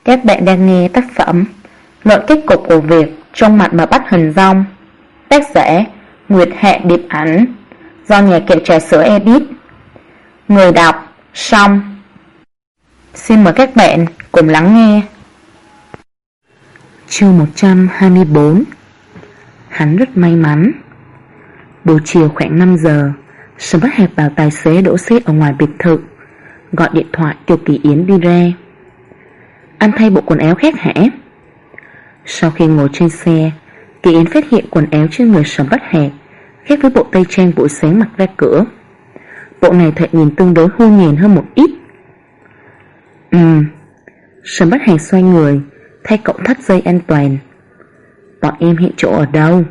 Các bạn đang nghe tác phẩm Luận kết cục của việc trong mặt mà bắt hình dong, tác giả Nguyệt Hạ Điệp Ảnh, do nhà kệ trà sữa edit. Người đọc Song. Xin mời các bạn cùng lắng nghe. Chương 124. Hắn rất may mắn. Buổi chiều khoảng 5 giờ, Sâm Bất Hạc bảo tài xế đỗ xe ở ngoài biệt thự, gọi điện thoại kêu Kỳ Yến đi ra. Anh thay bộ quần áo khác hả? Sau khi ngồi trên xe, Kỳ Yến phát hiện quần áo trên người Sâm Bất Hạc khác với bộ tây trang buổi sáng mặc ra cửa. Bộ này thoạt nhìn tương đối hưu nhền hơn một ít. Sâm Bất Hạc xoay người, thay cậu thắt dây an toàn. Bọn em hẹn chỗ ở đâu?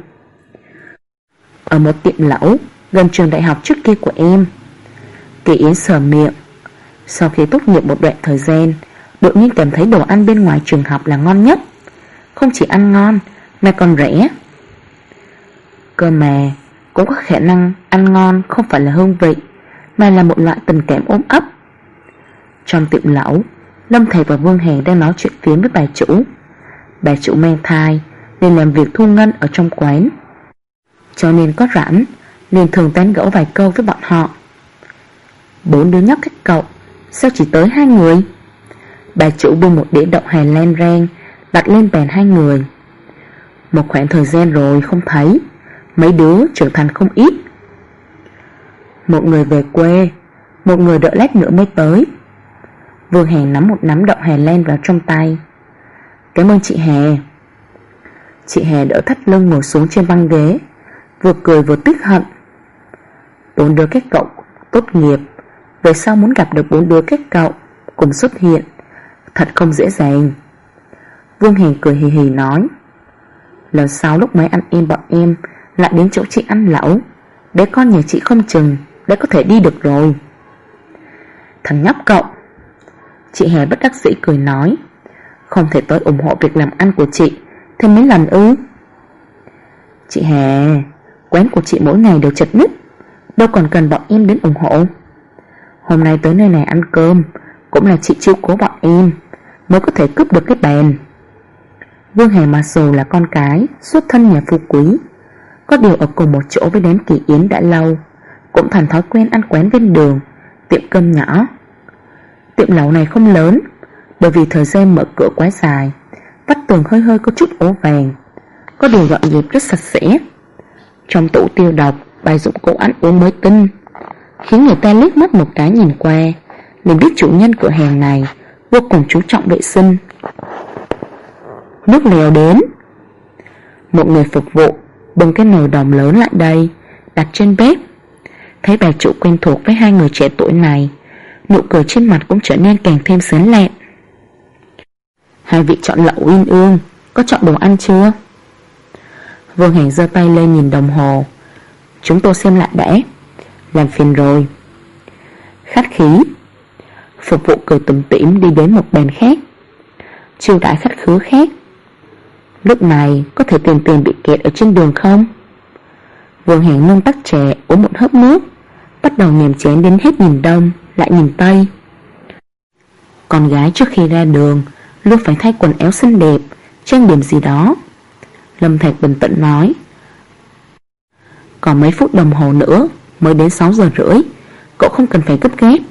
Ở một tiệm lẩu gần trường đại học trước kia của em. Kỳ Yến sờ miệng. Sau khi tốt nghiệp một đoạn thời gian, đột nhiên cảm thấy đồ ăn bên ngoài trường học là ngon nhất. Không chỉ ăn ngon mà còn rẻ. Cơ mà cũng có khả năng ăn ngon không phải là hương vị, mà là một loại tình cảm ôm ấp. Trong tiệm lẩu, Lâm Thầy và Vương Hàn đang nói chuyện phiếm với bà chủ. Bà chủ mang thai nên làm việc thu ngân ở trong quán, cho nên có rảnh liền thường tán gẫu vài câu với bọn họ. 4 đứa nhóc các cậu, sao chỉ tới 2 người? Bà chủ bưng một đĩa đậu Hà Lan rang đặt lên bàn 2 người. Một khoảng thời gian rồi không thấy, mấy đứa trưởng thành không ít. Một người về quê, một người đợi lát nữa mới tới. Vương Hàn nắm một nắm đậu Hà Lan vào trong tay. Cảm ơn chị Hà. Chị Hà đỡ thắt lưng ngồi xuống trên băng ghế, vừa cười vừa tiếc hận. 4 đứa các cậu tốt nghiệp, về sau muốn gặp được 4 đứa các cậu cùng xuất hiện, thật không dễ dàng. Vương Hàn cười hì hì nói, lần sau lúc mấy anh em bọn em lại đến chỗ chị ăn lẩu, bé con nhà chị không chừng đã có thể đi được rồi. Thằng nhóc cậu. Chị Hà bất đắc dĩ cười nói, không thể tới ủng hộ việc làm ăn của chị thêm mấy lần ư? Chị Hà, quán của chị mỗi ngày đều chật ních, đâu còn cần bọn em đến ủng hộ. Hôm nay tới nơi này ăn cơm cũng là chị chiếu cố bọn em mới có thể cướp được cái bàn. Vương Hà mặc dù là con cái xuất thân nhà phú quý, có điều ở cùng một chỗ với đám Kỳ Yến đã lâu, cũng thành thói quen ăn quán bên đường, tiệm cơm nhỏ. Tiệm lẩu này không lớn, bởi vì thời gian mở cửa quá dài, vách tường hơi hơi có chút ố vàng, có điều dọn dẹp rất sạch sẽ. Trong tủ tiêu độc bày dụng cụ ăn uống mới tinh, khiến người ta liếc mắt một cái nhìn qua liền biết chủ nhân cửa hàng này vô cùng chú trọng vệ sinh. Nước lèo đến. Một người phục vụ bưng cái nồi đồng lớn lại đây, đặt trên bếp. Thấy bà chủ quen thuộc với 2 người trẻ tuổi này, nụ cười trên mặt cũng trở nên càng thêm sán lạn. 2 vị chọn lẩu uyên ương, có chọn đồ ăn chưa? Vương Hàn giơ tay lên nhìn đồng hồ. Chúng tôi xem lại đã. Làm phiền rồi. Khách khí. Phục vụ cười tủm tỉm đi đến một bàn khác, chiêu đãi khách khứa khác. Lúc này có thể tiền bị kẹt ở trên đường không? Vương Hàn nâng tách trà uống một hớp nước, bắt đầu nhèm chén đến hết nhìn đông lại nhìn tây. Con gái trước khi ra đường luôn phải thay quần áo xinh đẹp, trang điểm gì đó. Lâm Thạch bình tĩnh nói, còn mấy phút đồng hồ nữa mới đến 6 giờ rưỡi, cậu không cần phải gấp gáp.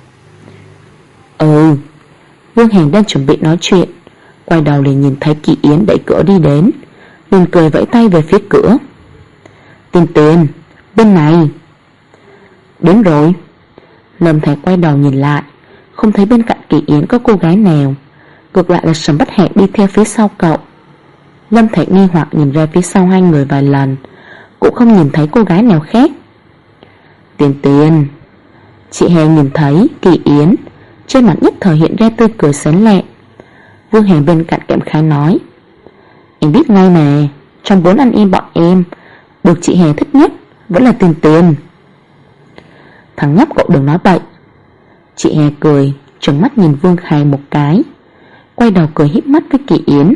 Vương Hàn đang chuẩn bị nói chuyện, quay đầu liền nhìn thấy Kỳ Yến đẩy cửa đi đến, liền cười vẫy tay về phía cửa. Tiền, bên này. Đến rồi. Lâm Thạch quay đầu nhìn lại, không thấy bên cạnh Kỳ Yến có cô gái nào, ngược lại là Sâm Bất Hạc đi theo phía sau cậu. Lâm Thạch nghi hoặc nhìn ra phía sau 2 người vài lần, cũng không nhìn thấy cô gái nào khác. Tiền. Chị Hà nhìn thấy Kỳ Yến, trên mặt nhất thời hiện ra tươi cười sán lạn. Vương Hàn bên cạnh cảm khái nói, em biết ngay mà, trong 4 anh em bọn em, được chị Hà thích nhất vẫn là Tiền. Thằng nhóc cậu đừng nói bậy. Chị Hà cười, trừng mắt nhìn Vương Hàn một cái, quay đầu cười híp mắt với Kỳ Yến.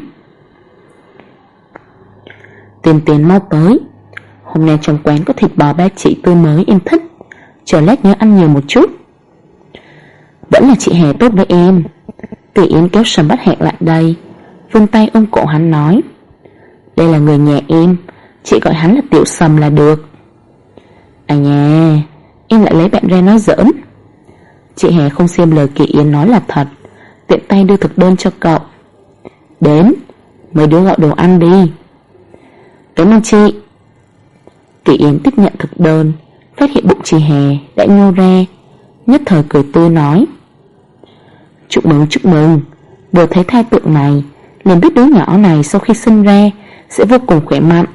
Tiền mau tới, hôm nay trong quán có thịt bò ba chỉ tươi mới em thích, chờ lát nhớ ăn nhiều một chút. Vẫn là chị Hà tốt với em. Kỳ Yến kéo Sầm Bách Hẹn lại đây, vươn tay ôm cổ hắn nói: đây là người nhà em, chị gọi hắn là Tiểu Sầm là được. À nha, em lại lấy bạn ra nói giỡn. Chị Hè không xem lời Kỳ Yến nói là thật, tiện tay đưa thực đơn cho cậu. Đến, mấy đứa gọi đồ ăn đi. Cảm ơn chị. Kỳ Yến tiếp nhận thực đơn, phát hiện bụng chị Hè đã nhô ra, nhất thời cười tươi nói: chúc mừng, vừa thấy thai tượng này liền biết đứa nhỏ này sau khi sinh ra sẽ vô cùng khỏe mạnh.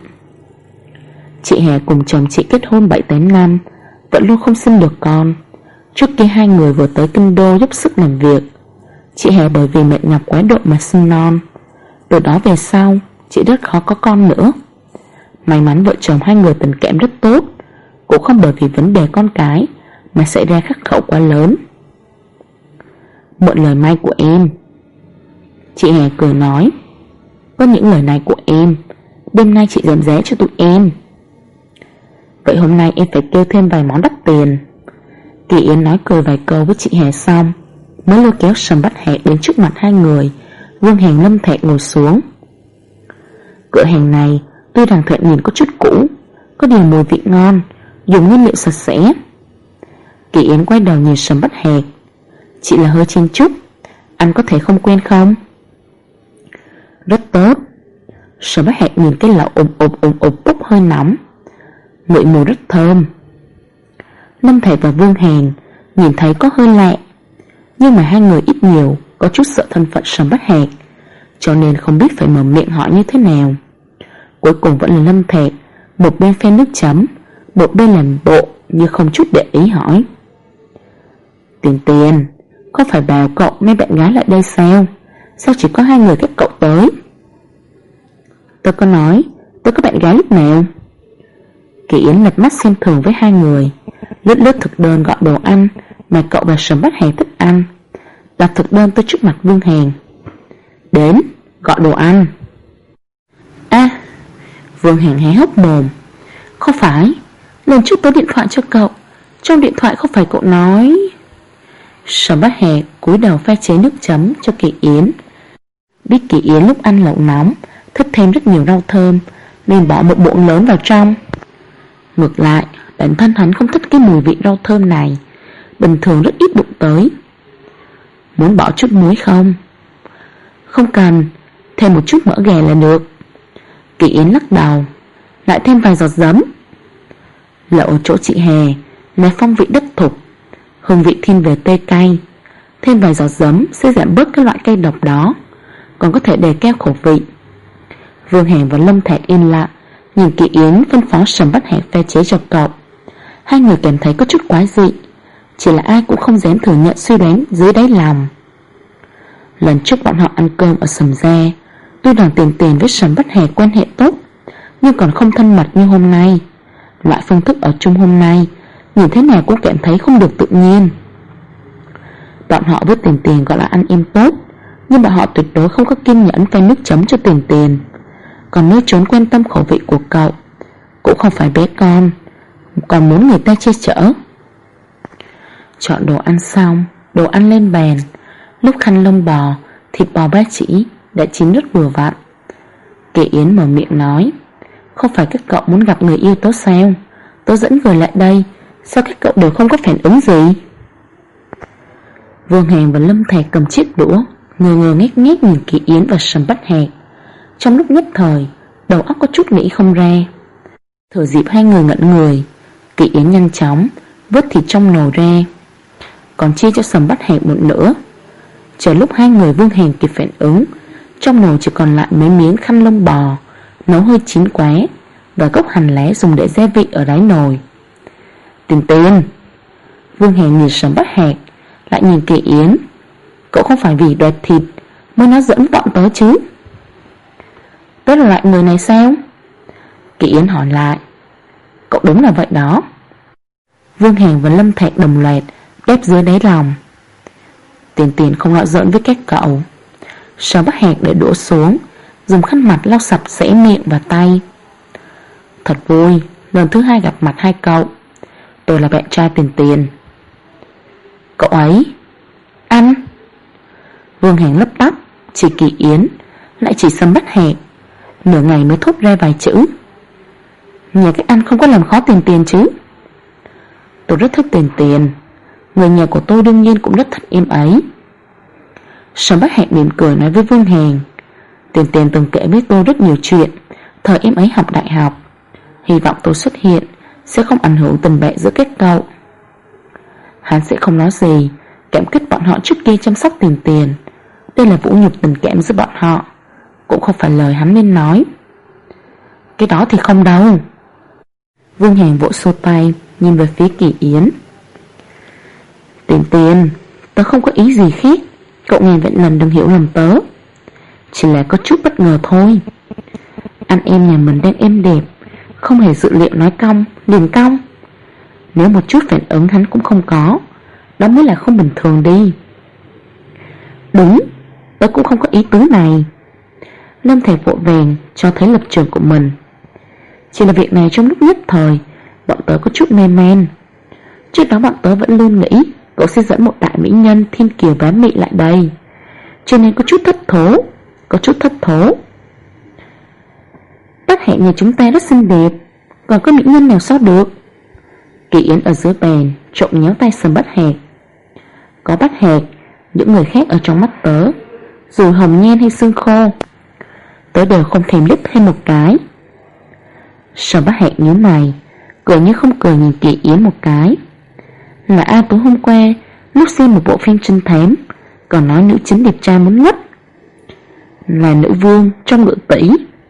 Chị Hè cùng chồng chị kết hôn 7-8 năm, vẫn luôn không sinh được con. Trước kia hai người vừa tới kinh đô giúp sức làm việc. Chị Hè bởi vì mệt nhọc quá độ mà sinh non. Từ đó về sau chị rất khó có con nữa. May mắn vợ chồng hai người tình cảm rất tốt, cũng không bởi vì vấn đề con cái mà xảy ra khắc khẩu quá lớn. Mượn lời may của em. Chị Hè cười nói: có những lời này của em, đêm nay chị giảm giá cho tụi em. Vậy hôm nay em phải kêu thêm vài món đắt tiền. Kỳ Yến nói cười vài câu với chị Hè xong, mới lôi kéo Sầm Bách Hẹn đến trước mặt hai người. Vương Hàn Lâm Thẹn ngồi xuống. Cửa hàng này tuy rằng thoạt nhìn có chút cũ, có điều mùi vị ngon, dùng nguyên liệu sạch sẽ. Kỳ Yến quay đầu nhìn Sầm Bách Hẹn: chị là hơi chen chúc, anh có thể không quen không? Rất tốt. Sầm Bách Hẹn nhìn cái lẩu ùm bốc hơi nóng, ngửi mùi rất thơm. Lâm Thẹn và Vương Hàn nhìn thấy có hơi lạ, nhưng mà hai người ít nhiều có chút sợ thân phận Sầm Bách Hẹn, cho nên không biết phải mở miệng hỏi như thế nào. Cuối cùng vẫn là Lâm Thẹn một bên phen nước chấm, một bên làm bộ như không chút để ý hỏi: Tiền, có phải bảo cậu mấy bạn gái lại đây sao? Sao chỉ có hai người các cậu tới? Tôi có nói tôi có bạn gái lúc nào? Kỳ Yến lật mắt xem thường với hai người, lướt thực đơn gọi đồ ăn mà cậu và Sầm Bách Hẹn thích ăn, đặt thực đơn tới trước mặt Vương Hàn. Đến, gọi đồ ăn. Vương Hàn hé hốc mồm: không phải, lần trước tôi điện thoại cho cậu, trong điện thoại không phải cậu nói. Sầm Bách Hẹn cúi đầu pha chế nước chấm cho Kỳ Yến. Biết Kỳ Yến lúc ăn lẩu nóng thích thêm rất nhiều rau thơm, nên bỏ một muỗng lớn vào trong. Ngược lại, bản thân hắn không thích cái mùi vị rau thơm này, bình thường rất ít đụng tới. Muốn bỏ chút muối không? Không cần, thêm một chút mỡ gà là được. Kỳ Yến lắc đầu: lại thêm vài giọt giấm. Lẩu ở chỗ chị Hè là phong vị đất thục, hương vị thiên về tê cay, thêm vài giọt giấm sẽ giảm bớt cái loại cay độc đó, còn có thể đề cao khẩu vị. Vương Hàn và Lâm Thẹn yên lặng nhìn Kỳ Yến phân phó Sầm Bách Hẹn pha chế cho cậu. Hai người cảm thấy có chút quái dị, chỉ là ai cũng không dám thừa nhận suy đoán dưới đáy lòng. Lần trước bọn họ ăn cơm ở Sầm gia, tuy rằng Tiền với Sầm Bách Hẹn quan hệ tốt, nhưng còn không thân mật như hôm nay. Loại phương thức ở chung hôm nay nhìn thế nào cũng cảm thấy không được tự nhiên. Bọn họ với Tiền gọi là anh em tốt, nhưng bọn họ tuyệt đối không có kiên nhẫn pha nước chấm cho Tiền. Còn nơi trốn quan tâm khẩu vị của cậu, cũng không phải bé con, còn muốn người ta che chở. Chọn đồ ăn xong, đồ ăn lên bàn. Lúc khăn lông bò, thịt bò ba chỉ đã chín rất vừa vặn. Kỳ Yến mở miệng nói: không phải các cậu muốn gặp người yêu tốt sao? Tôi dẫn người lại đây, sao các cậu đều không có phản ứng gì? Vương Hàn và Lâm Thẹn cầm chiếc đũa, ngơ ngác nhìn Kỳ Yến và Sầm Bách Hẹn. Trong lúc nhất thời, đầu óc có chút nghĩ không ra. Thừa dịp hai người ngẩn người, Kỳ Yến nhanh chóng vớt thịt trong nồi ra, còn chia cho Sầm Bách Hẹn một nửa. Chờ lúc hai người Vương Hàn kịp phản ứng, trong nồi chỉ còn lại mấy miếng khăn lông bò nấu hơi chín quá, và gốc hành lá dùng để gia vị ở đáy nồi. Tiền. Vương Hàn nhìn Sầm Bách Hẹn, lại nhìn Kỳ Yến. Cậu không phải vì đoạt thịt mới nói dẫn bọn tớ chứ? Tớ là loại người này sao? Kỳ Yến hỏi lại. Cậu đúng là vậy đó. Vương Hàn và Lâm Thẹn đồng loạt đáp dưới đáy lòng. Tiền không nói giỡn với các cậu. Sầm Bách Hẹn để đũa xuống, dùng khăn mặt lau sạch sẽ miệng và tay. Thật vui, lần thứ hai gặp mặt hai cậu. Tôi là bạn trai Tiền. Cậu ấy? Anh? Vương Hàn lấp bắp, chỉ Kỳ Yến, lại chỉ Sầm Bách Hạc. Nửa ngày mới thốt ra vài chữ: nhà các anh không có làm khó Tiền chứ? Tôi rất thích Tiền. Người nhà của tôi đương nhiên cũng rất thích em ấy. Sầm Bách Hạc mỉm cười nói với Vương Hàn: Tiền từng kể với tôi rất nhiều chuyện thời em ấy học đại học. Hy vọng tôi xuất hiện sẽ không ảnh hưởng tình bạn giữa các cậu. Hắn sẽ không nói gì, cảm kích bọn họ trước kia chăm sóc Tiền. Đây là vũ nhục tình cảm giữa bọn họ, cũng không phải lời hắn nên nói. Cái đó thì không đâu. Vương Hàn vỗ xô tay, nhìn về phía Kỳ Yến. Tiền, tớ không có ý gì khác, cậu ngàn vạn lần đừng hiểu lầm tớ. Chỉ là có chút bất ngờ thôi. Anh em nhà mình đang êm đẹp, không hề dự liệu nói cong liền cong. Nếu một chút phản ứng hắn cũng không có, đó mới là không bình thường đi. Đúng, tớ cũng không có ý tứ này. Lâm Thề vội vàng cho thấy lập trường của mình. Chỉ là việc này trong lúc nhất thời, bọn tớ có chút mê man. Trước đó bọn tớ vẫn luôn nghĩ cậu sẽ dẫn một đại mỹ nhân thiên kiều bá mị lại đây, cho nên có chút thất thố. Bách Hạc nhà chúng ta rất xinh đẹp, còn có mỹ nhân nào so được? Kỳ Yến ở dưới bàn trộm nhéo tay Sầm Bách Hạc. Có Bách Hạc, những người khác ở trong mắt tớ, dù hồng nhan hay xương khô, tớ đều không thèm liếc thêm một cái. Sầm Bách Hạc nhíu mày, cười như không cười nhìn Kỳ Yến một cái. Là ai tối hôm qua lúc xem một bộ phim trinh thám còn nói nữ chính đẹp trai muốn ngất, là nữ vương trong ngự tỷ.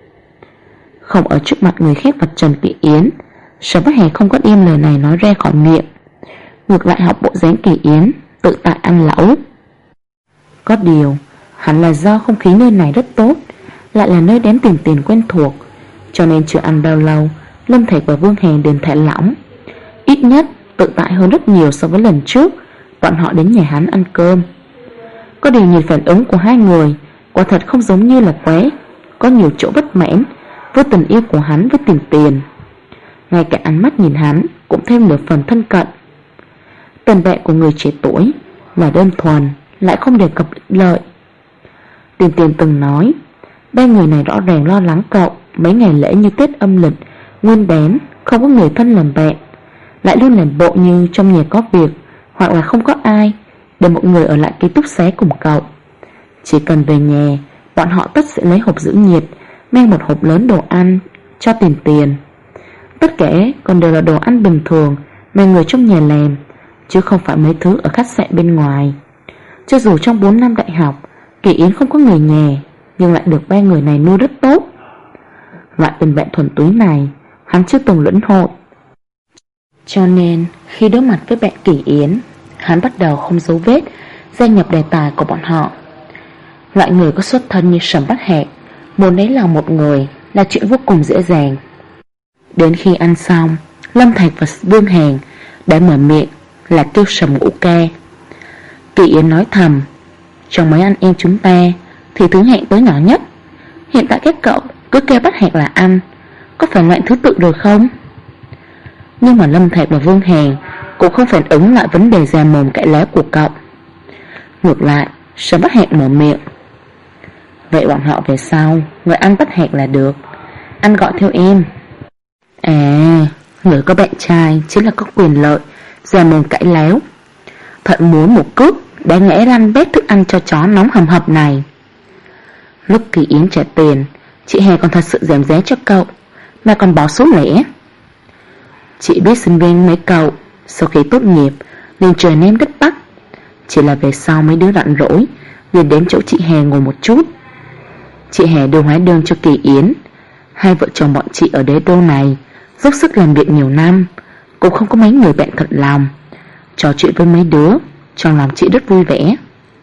Không ở trước mặt người khác vạch trần Kỳ Yến, Sầm Bách Hạc không có đem lời này nói ra khỏi miệng, ngược lại học bộ dáng Kỳ Yến tự tại ăn lẩu. Có điều hẳn là do không khí nơi này rất tốt, lại là nơi đếm Tiền quen thuộc, cho nên chưa ăn bao lâu Lâm Thạch và Vương Hàn liền thả lỏng, ít nhất tự tại hơn rất nhiều so với lần trước bọn họ đến nhà hắn ăn cơm. Có điều nhìn phản ứng của hai người, quả thật không giống như là quế, có nhiều chỗ bất mãn với tình yêu của hắn với Tiền. Ngay cả ánh mắt nhìn hắn cũng thêm nửa phần thân cận. Tình bạn của người trẻ tuổi là đơn thuần, lại không đề cập ích lợi. Tiền từng nói, ba người này rõ ràng lo lắng cậu mấy ngày lễ như Tết âm lịch, Nguyên đán không có người thân làm bạn, lại luôn làm bộ như trong nhà có việc hoặc là không có ai, để mọi người ở lại ký túc xá cùng cậu. Chỉ cần về nhà, bọn họ tất sẽ lấy hộp giữ nhiệt, mang một hộp lớn đồ ăn cho Tiền. Tất cả còn đều là đồ ăn bình thường mà người trong nhà làm, chứ không phải mấy thứ ở khách sạn bên ngoài. Cho dù trong 4 năm đại học Kỳ Yến không có người nhà, nhưng lại được ba người này nuôi rất tốt. Loại tình bạn thuần túy này hắn chưa từng lĩnh hội, cho nên khi đối mặt với bạn Kỳ Yến, hắn bắt đầu không giấu vết gia nhập đề tài của bọn họ. Loại người có xuất thân như Sầm Bách Hạc muốn lấy lòng một người là chuyện vô cùng dễ dàng. Đến khi ăn xong, Lâm Thạch và Vương Hàn đã mở miệng là kêu Sầm Ngũ Ca. Kỳ Yến nói thầm, trong mấy anh em chúng ta thì thứ hẹn tới nhỏ nhất. Hiện tại các cậu cứ kêu Bách Hạc là anh, có phải loạn thứ tự rồi không? Nhưng mà Lâm Thạch và Vương Hàn cũng không phản ứng lại vấn đề già mồm cãi láo của cậu. Ngược lại, Sầm Bách Hạc mở miệng. Vậy bọn họ về sau gọi anh Bách Hạc là được, anh gọi theo em. À, người có bạn trai chính là có quyền lợi già mồm cãi láo. Thật muốn một cước đã ngã lăn bét thức ăn cho chó nóng hầm hập này. Lúc Kỳ Yến trả tiền, chị Hà còn thật sự giảm giá cho cậu, mà còn bỏ số lẻ. Chị biết sinh viên mấy cậu sau khi tốt nghiệp liền trời nem đất Bắc, chỉ là về sau mấy đứa rảnh rỗi liền đến chỗ chị Hà ngồi một chút. Chị Hà đưa hóa đơn cho Kỳ Yến. Hai vợ chồng bọn chị ở đế đô này dốc sức làm việc nhiều năm, cũng không có mấy người bạn thật lòng. Trò chuyện với mấy đứa, trong lòng chị rất vui vẻ.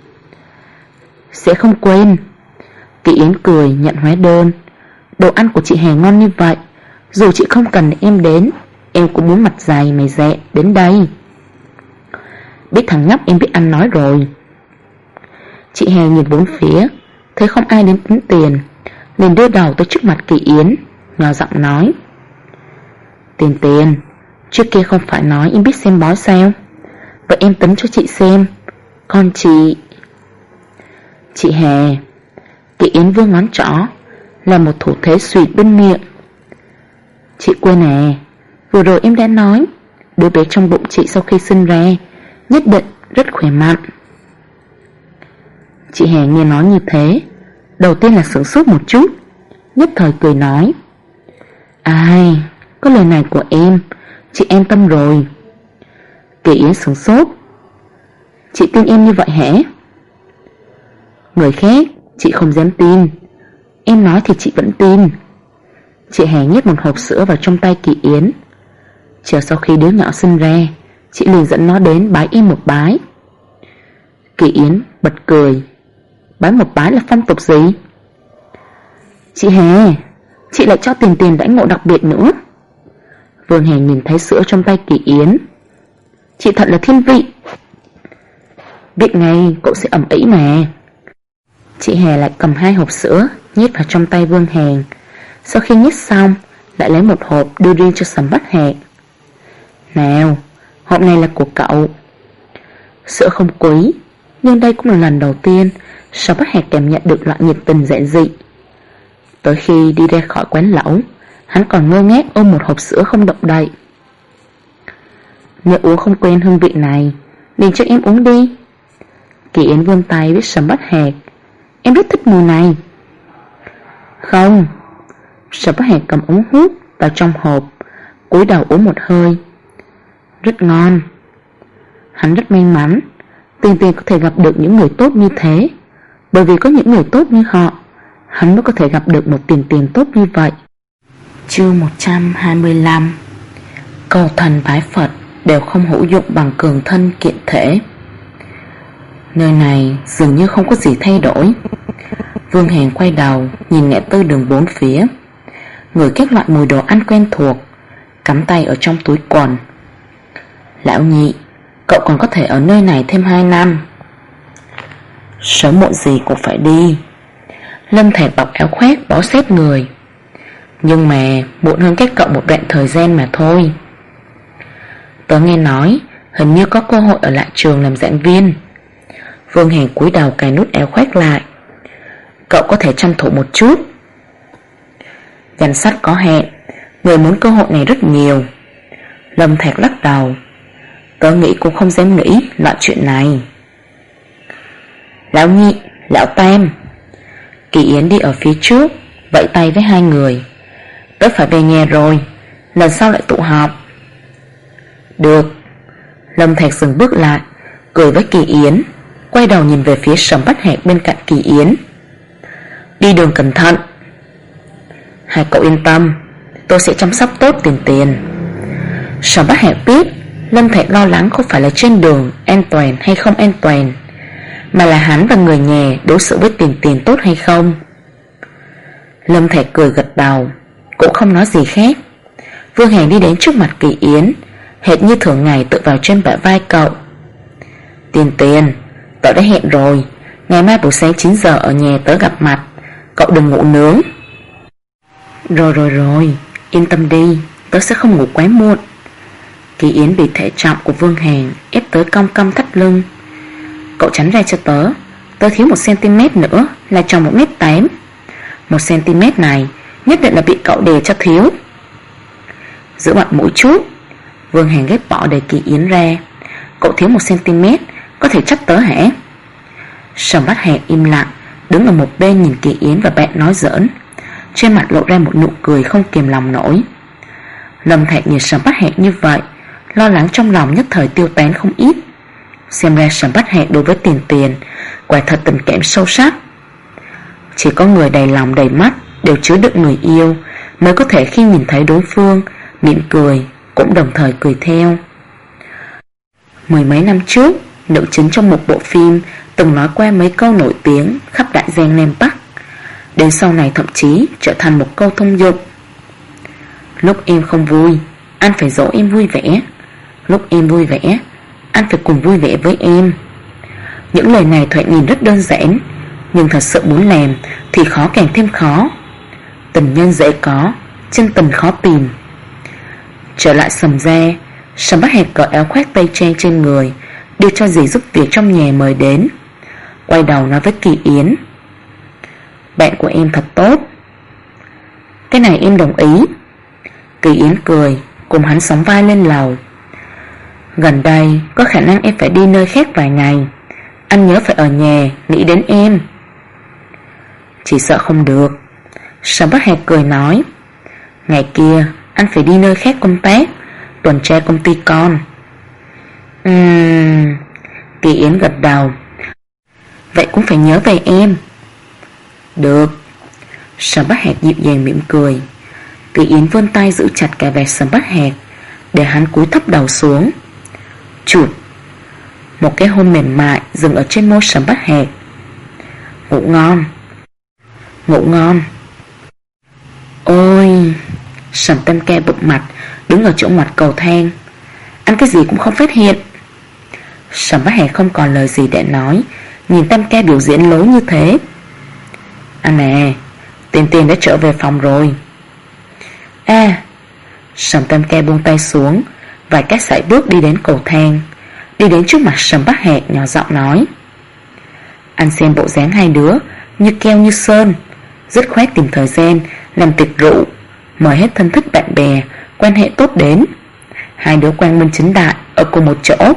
Sẽ không quên. Kỳ Yến cười nhận hóa đơn. Đồ ăn của chị Hà ngon như vậy, dù chị không cần em đến, em cũng muốn mặt dày mày dẹ đến đây. Biết thằng nhóc em biết ăn nói rồi. Chị Hà nhìn bốn phía, thấy không ai đến tính tiền, liền đưa đầu tới trước mặt Kỳ Yến, nhỏ giọng nói. Tiền, trước kia không phải nói em biết xem bói sao? Vậy em tính cho chị xem. Con chị... Chị Hà. Kỳ Yến vương ngón trỏ, là một thủ thế suỵt bên miệng. Chị quên à, vừa rồi em đã nói đứa bé trong bụng chị sau khi sinh ra nhất định rất khỏe mạnh. Chị Hà nghe nói như thế, đầu tiên là sửng sốt một chút, nhất thời cười nói: Ai, có lời này của em, chị an tâm rồi. Kỳ Yến sửng sốt: Chị tin em như vậy hả? Người khác chị không dám tin, em nói thì chị vẫn tin. Chị Hà nhét một hộp sữa vào trong tay Kỳ Yến. Chờ sau khi đứa nhỏ sinh ra, chị liền dẫn nó đến bái em một bái. Kỳ Yến bật cười: Bái một bái là phong tục gì? Chị Hà, chị lại cho tiền đãi ngộ đặc biệt nữa. Vương Hà nhìn thấy sữa trong tay Kỳ Yến. Chị thật là thiên vị. Biết ngay cậu sẽ ẩm ý mà. Chị Hà lại cầm 2 hộp sữa nhét vào trong tay Vương Hà. Sau khi nhét xong, lại lấy một hộp đưa riêng cho Sầm Bách Hạc. Nào, hộp này là của cậu. Sữa không quý, nhưng đây cũng là lần đầu tiên Sầm Bách Hạc cảm nhận được loại nhiệt tình giản dị. Tới khi đi ra khỏi quán lẩu, hắn còn ngơ ngác ôm một hộp sữa không động đậy. Nếu uống không quen hương vị này, liền cho em uống đi. Kỳ Yến vươn tay với Sầm Bách Hạc: Em rất thích mùi này. Không. Sầm Bách Hạc cầm ống hút vào trong hộp, cúi đầu uống một hơi. Rất ngon. Hắn rất may mắn Tiền có thể gặp được những người tốt như thế. Bởi vì có những người tốt như họ, hắn mới có thể gặp được một Tiền tốt như vậy. Chương 125. Cầu thần bái Phật đều không hữu dụng bằng cường thân kiện thể. Nơi này dường như không có gì thay đổi. Vương Hàn quay đầu nhìn ngã tư đường bốn phía, ngửi các loại mùi đồ ăn quen thuộc, cắm tay ở trong túi quần. Lão nhị, cậu còn có thể ở nơi này thêm 2 năm. Sớm muộn gì cũng phải đi. Lâm Thạc bọc áo khoác bó xếp người. Nhưng mà muộn hơn các cậu một đoạn thời gian mà thôi. Tớ nghe nói hình như có cơ hội ở lại trường làm giảng viên. Vương Hàn cúi đầu cài nút áo khoác lại. Cậu có thể tranh thủ một chút. Danh sách có hạn, người muốn cơ hội này rất nhiều. Lâm Thạc lắc đầu. Tớ nghĩ cũng không dám nghĩ loại chuyện này. Lão nhị, lão tam. Kỳ Yến đi ở phía trước, vẫy tay với 2 người. Tớ phải về nhà rồi, lần sau lại tụ họp. Được. Lâm Thạc dừng bước lại, cười với Kỳ Yến, quay đầu nhìn về phía Sầm Bách Hạc bên cạnh Kỳ Yến. Đi đường cẩn thận. Hai cậu yên tâm, tôi sẽ chăm sóc tốt Tiền. Sầm Bách Hạc biết Lâm Thạc lo lắng không phải là trên đường an toàn hay không an toàn, mà là hắn và người nhà đối xử với Tiền tốt hay không. Lâm Thạc cười gật đầu, cũng không nói gì khác. Vương Hàn đi đến trước mặt Kỳ Yến, hệt như thường ngày tựa vào trên bả vai cậu. Tiền, tớ đã hẹn rồi, ngày mai buổi sáng 9 giờ ở nhà tớ gặp mặt, cậu đừng ngủ nướng. Rồi, yên tâm đi, tớ sẽ không ngủ quá muộn. Kỳ Yến bị thể trọng của Vương Hàn ép tới cong cong thắt lưng. Cậu tránh ra cho tớ thiếu 1cm nữa là tròn 1m8. 1cm này nhất định là bị cậu đè cho thiếu. Giữ mặt mũi chút. Vương Hàn ghét bỏ đẩy Kỳ Yến ra. Cậu thiếu 1cm, có thể chấp tớ hả? Sầm Bách Hạc im lặng, đứng ở một bên nhìn Kỳ Yến và bạn nói giỡn. Trên mặt lộ ra một nụ cười không kiềm lòng nổi. Lâm Thạc nhìn Sầm Bách Hạc như vậy, lo lắng trong lòng nhất thời tiêu tán không ít. Xem ra Sầm Bách Hạc đối với Tiền quả thật tình cảm sâu sắc. Chỉ có người đầy lòng đầy mắt đều chứa đựng người yêu mới có thể khi nhìn thấy đối phương mỉm cười, cũng đồng thời cười theo. 10 mấy năm trước, nữ chính trong một bộ phim từng nói qua mấy câu nổi tiếng khắp đại giang Nam Bắc, đến sau này thậm chí trở thành một câu thông dụng. Lúc em không vui, anh phải dỗ em vui vẻ. Lúc em vui vẻ, anh phải cùng vui vẻ với em. Những lời này thoạt nhìn rất đơn giản, nhưng thật sự muốn làm thì khó càng thêm khó. Tình nhân dễ có, chân tình khó tìm. Trở lại Sầm ra, Sầm Bách Hạc cởi áo khoác tây trang trên người, đưa cho dì giúp việc trong nhà mời đến. quay đầu nói với Kỳ Yến: Bạn của em thật tốt. Cái này em đồng ý. Kỳ Yến cười, cùng hắn sóng vai lên lầu. Gần đây có khả năng em phải đi nơi khác vài ngày, anh nhớ phải ở nhà nghĩ đến em. Chỉ sợ không được. Sở Bắc Hạc cười nói: Ngày kia anh phải đi nơi khác công tác, tuần tra công ty con. Kỳ Yến gật đầu. Vậy cũng phải nhớ về em. Được. Sở Bắc Hạc dịu dàng mỉm cười. Kỳ Yến vươn tay giữ chặt cả vạt Sở Bắc Hạc, để hắn cúi thấp đầu xuống. Chụt. Một cái hôn mềm mại dừng ở trên môi Sở Bắc Hạc. Ngủ ngon. Ngủ ngon. Ôi. Sầm Tâm Ca bực mặt, đứng ở chỗ ngoặt cầu thang. Anh cái gì cũng không phát hiện. Sở Bắc Hạc không còn lời gì để nói, nhìn Tâm Ca biểu diễn lối như thế. Anh nè, Tiền đã trở về phòng rồi. Sầm Tâm Ca buông tay xuống, vài cái sải bước đi đến cầu thang, đi đến trước mặt Sầm Bắc Hạc nhỏ giọng nói: Anh xem bộ dáng hai đứa như keo như sơn, dứt khoát tìm thời gian làm tiệc rượu, mời hết thân thích bạn bè, quan hệ tốt đến, hai đứa quang minh chính đại ở cùng một chỗ.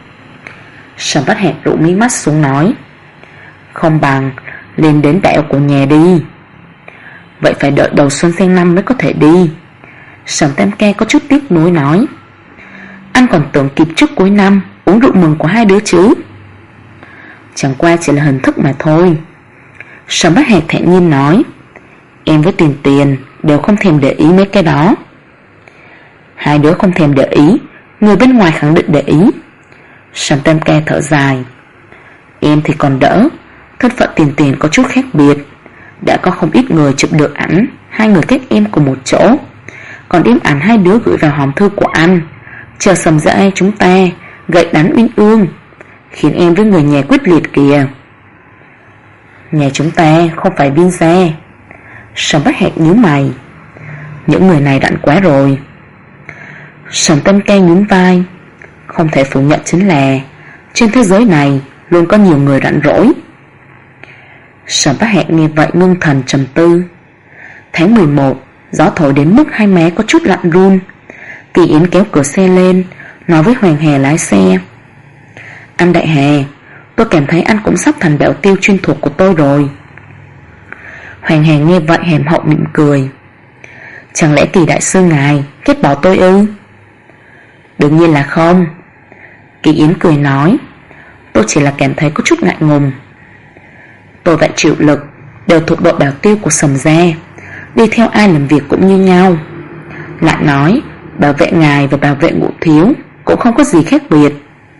Sầm Bắc Hạc rũ mí mắt xuống nói: Không bằng lên đến đại của nhà đi. Vậy phải đợi đầu xuân sang năm mới có thể đi. Sầm Tam Ca có chút tiếc nuối nói: Anh còn tưởng kịp trước cuối năm uống rượu mừng của hai đứa chứ. Chẳng qua chỉ là hình thức mà thôi. Sầm Bắc Hạc thản nhiên nói: Em với Tiền đều không thèm để ý mấy cái đó. Hai đứa không thèm để ý, người bên ngoài khẳng định để ý. Sầm Tam Ca thở dài: Em thì còn đỡ, thân phận Tiền có chút khác biệt. Đã có không ít người chụp được ảnh hai người cách em cùng một chỗ, còn đem ảnh hai đứa gửi vào hòm thư của anh, chờ Sầm Gia Ai chúng ta gậy đánh uyên ương, khiến em với người nhà quyết liệt kìa. Nhà chúng ta không phải Biên gia. Sầm Bắc Hạc nhíu mày: Những người này đặn quá rồi. Sầm Tâm Ca nhún vai: Không thể phủ nhận chính là trên thế giới này luôn có nhiều người rảnh rỗi. Sầm Bắc Hạc nghe vậy ngưng thần trầm tư. Tháng 11, gió thổi đến mức hai má có chút lạnh run. Kỳ Yến kéo cửa xe lên, nói với Hoàng Hà lái xe: Anh Đại Hà, tôi cảm thấy anh cũng sắp thành bẻo tiêu chuyên thuộc của tôi rồi. Hoàng Hà nghe vậy hàm hậu mỉm cười: Chẳng lẽ Kỳ đại sư ngài ghét bỏ tôi ư? Đương nhiên là không. Kỳ Yến cười nói: Tôi chỉ là cảm thấy có chút ngại ngùng. Tôi và Triệu Lực đều thuộc đội bảo tiêu của Sầm gia, đi theo ai làm việc cũng như nhau. Lại nói bảo vệ ngài và bảo vệ Ngũ thiếu cũng không có gì khác biệt.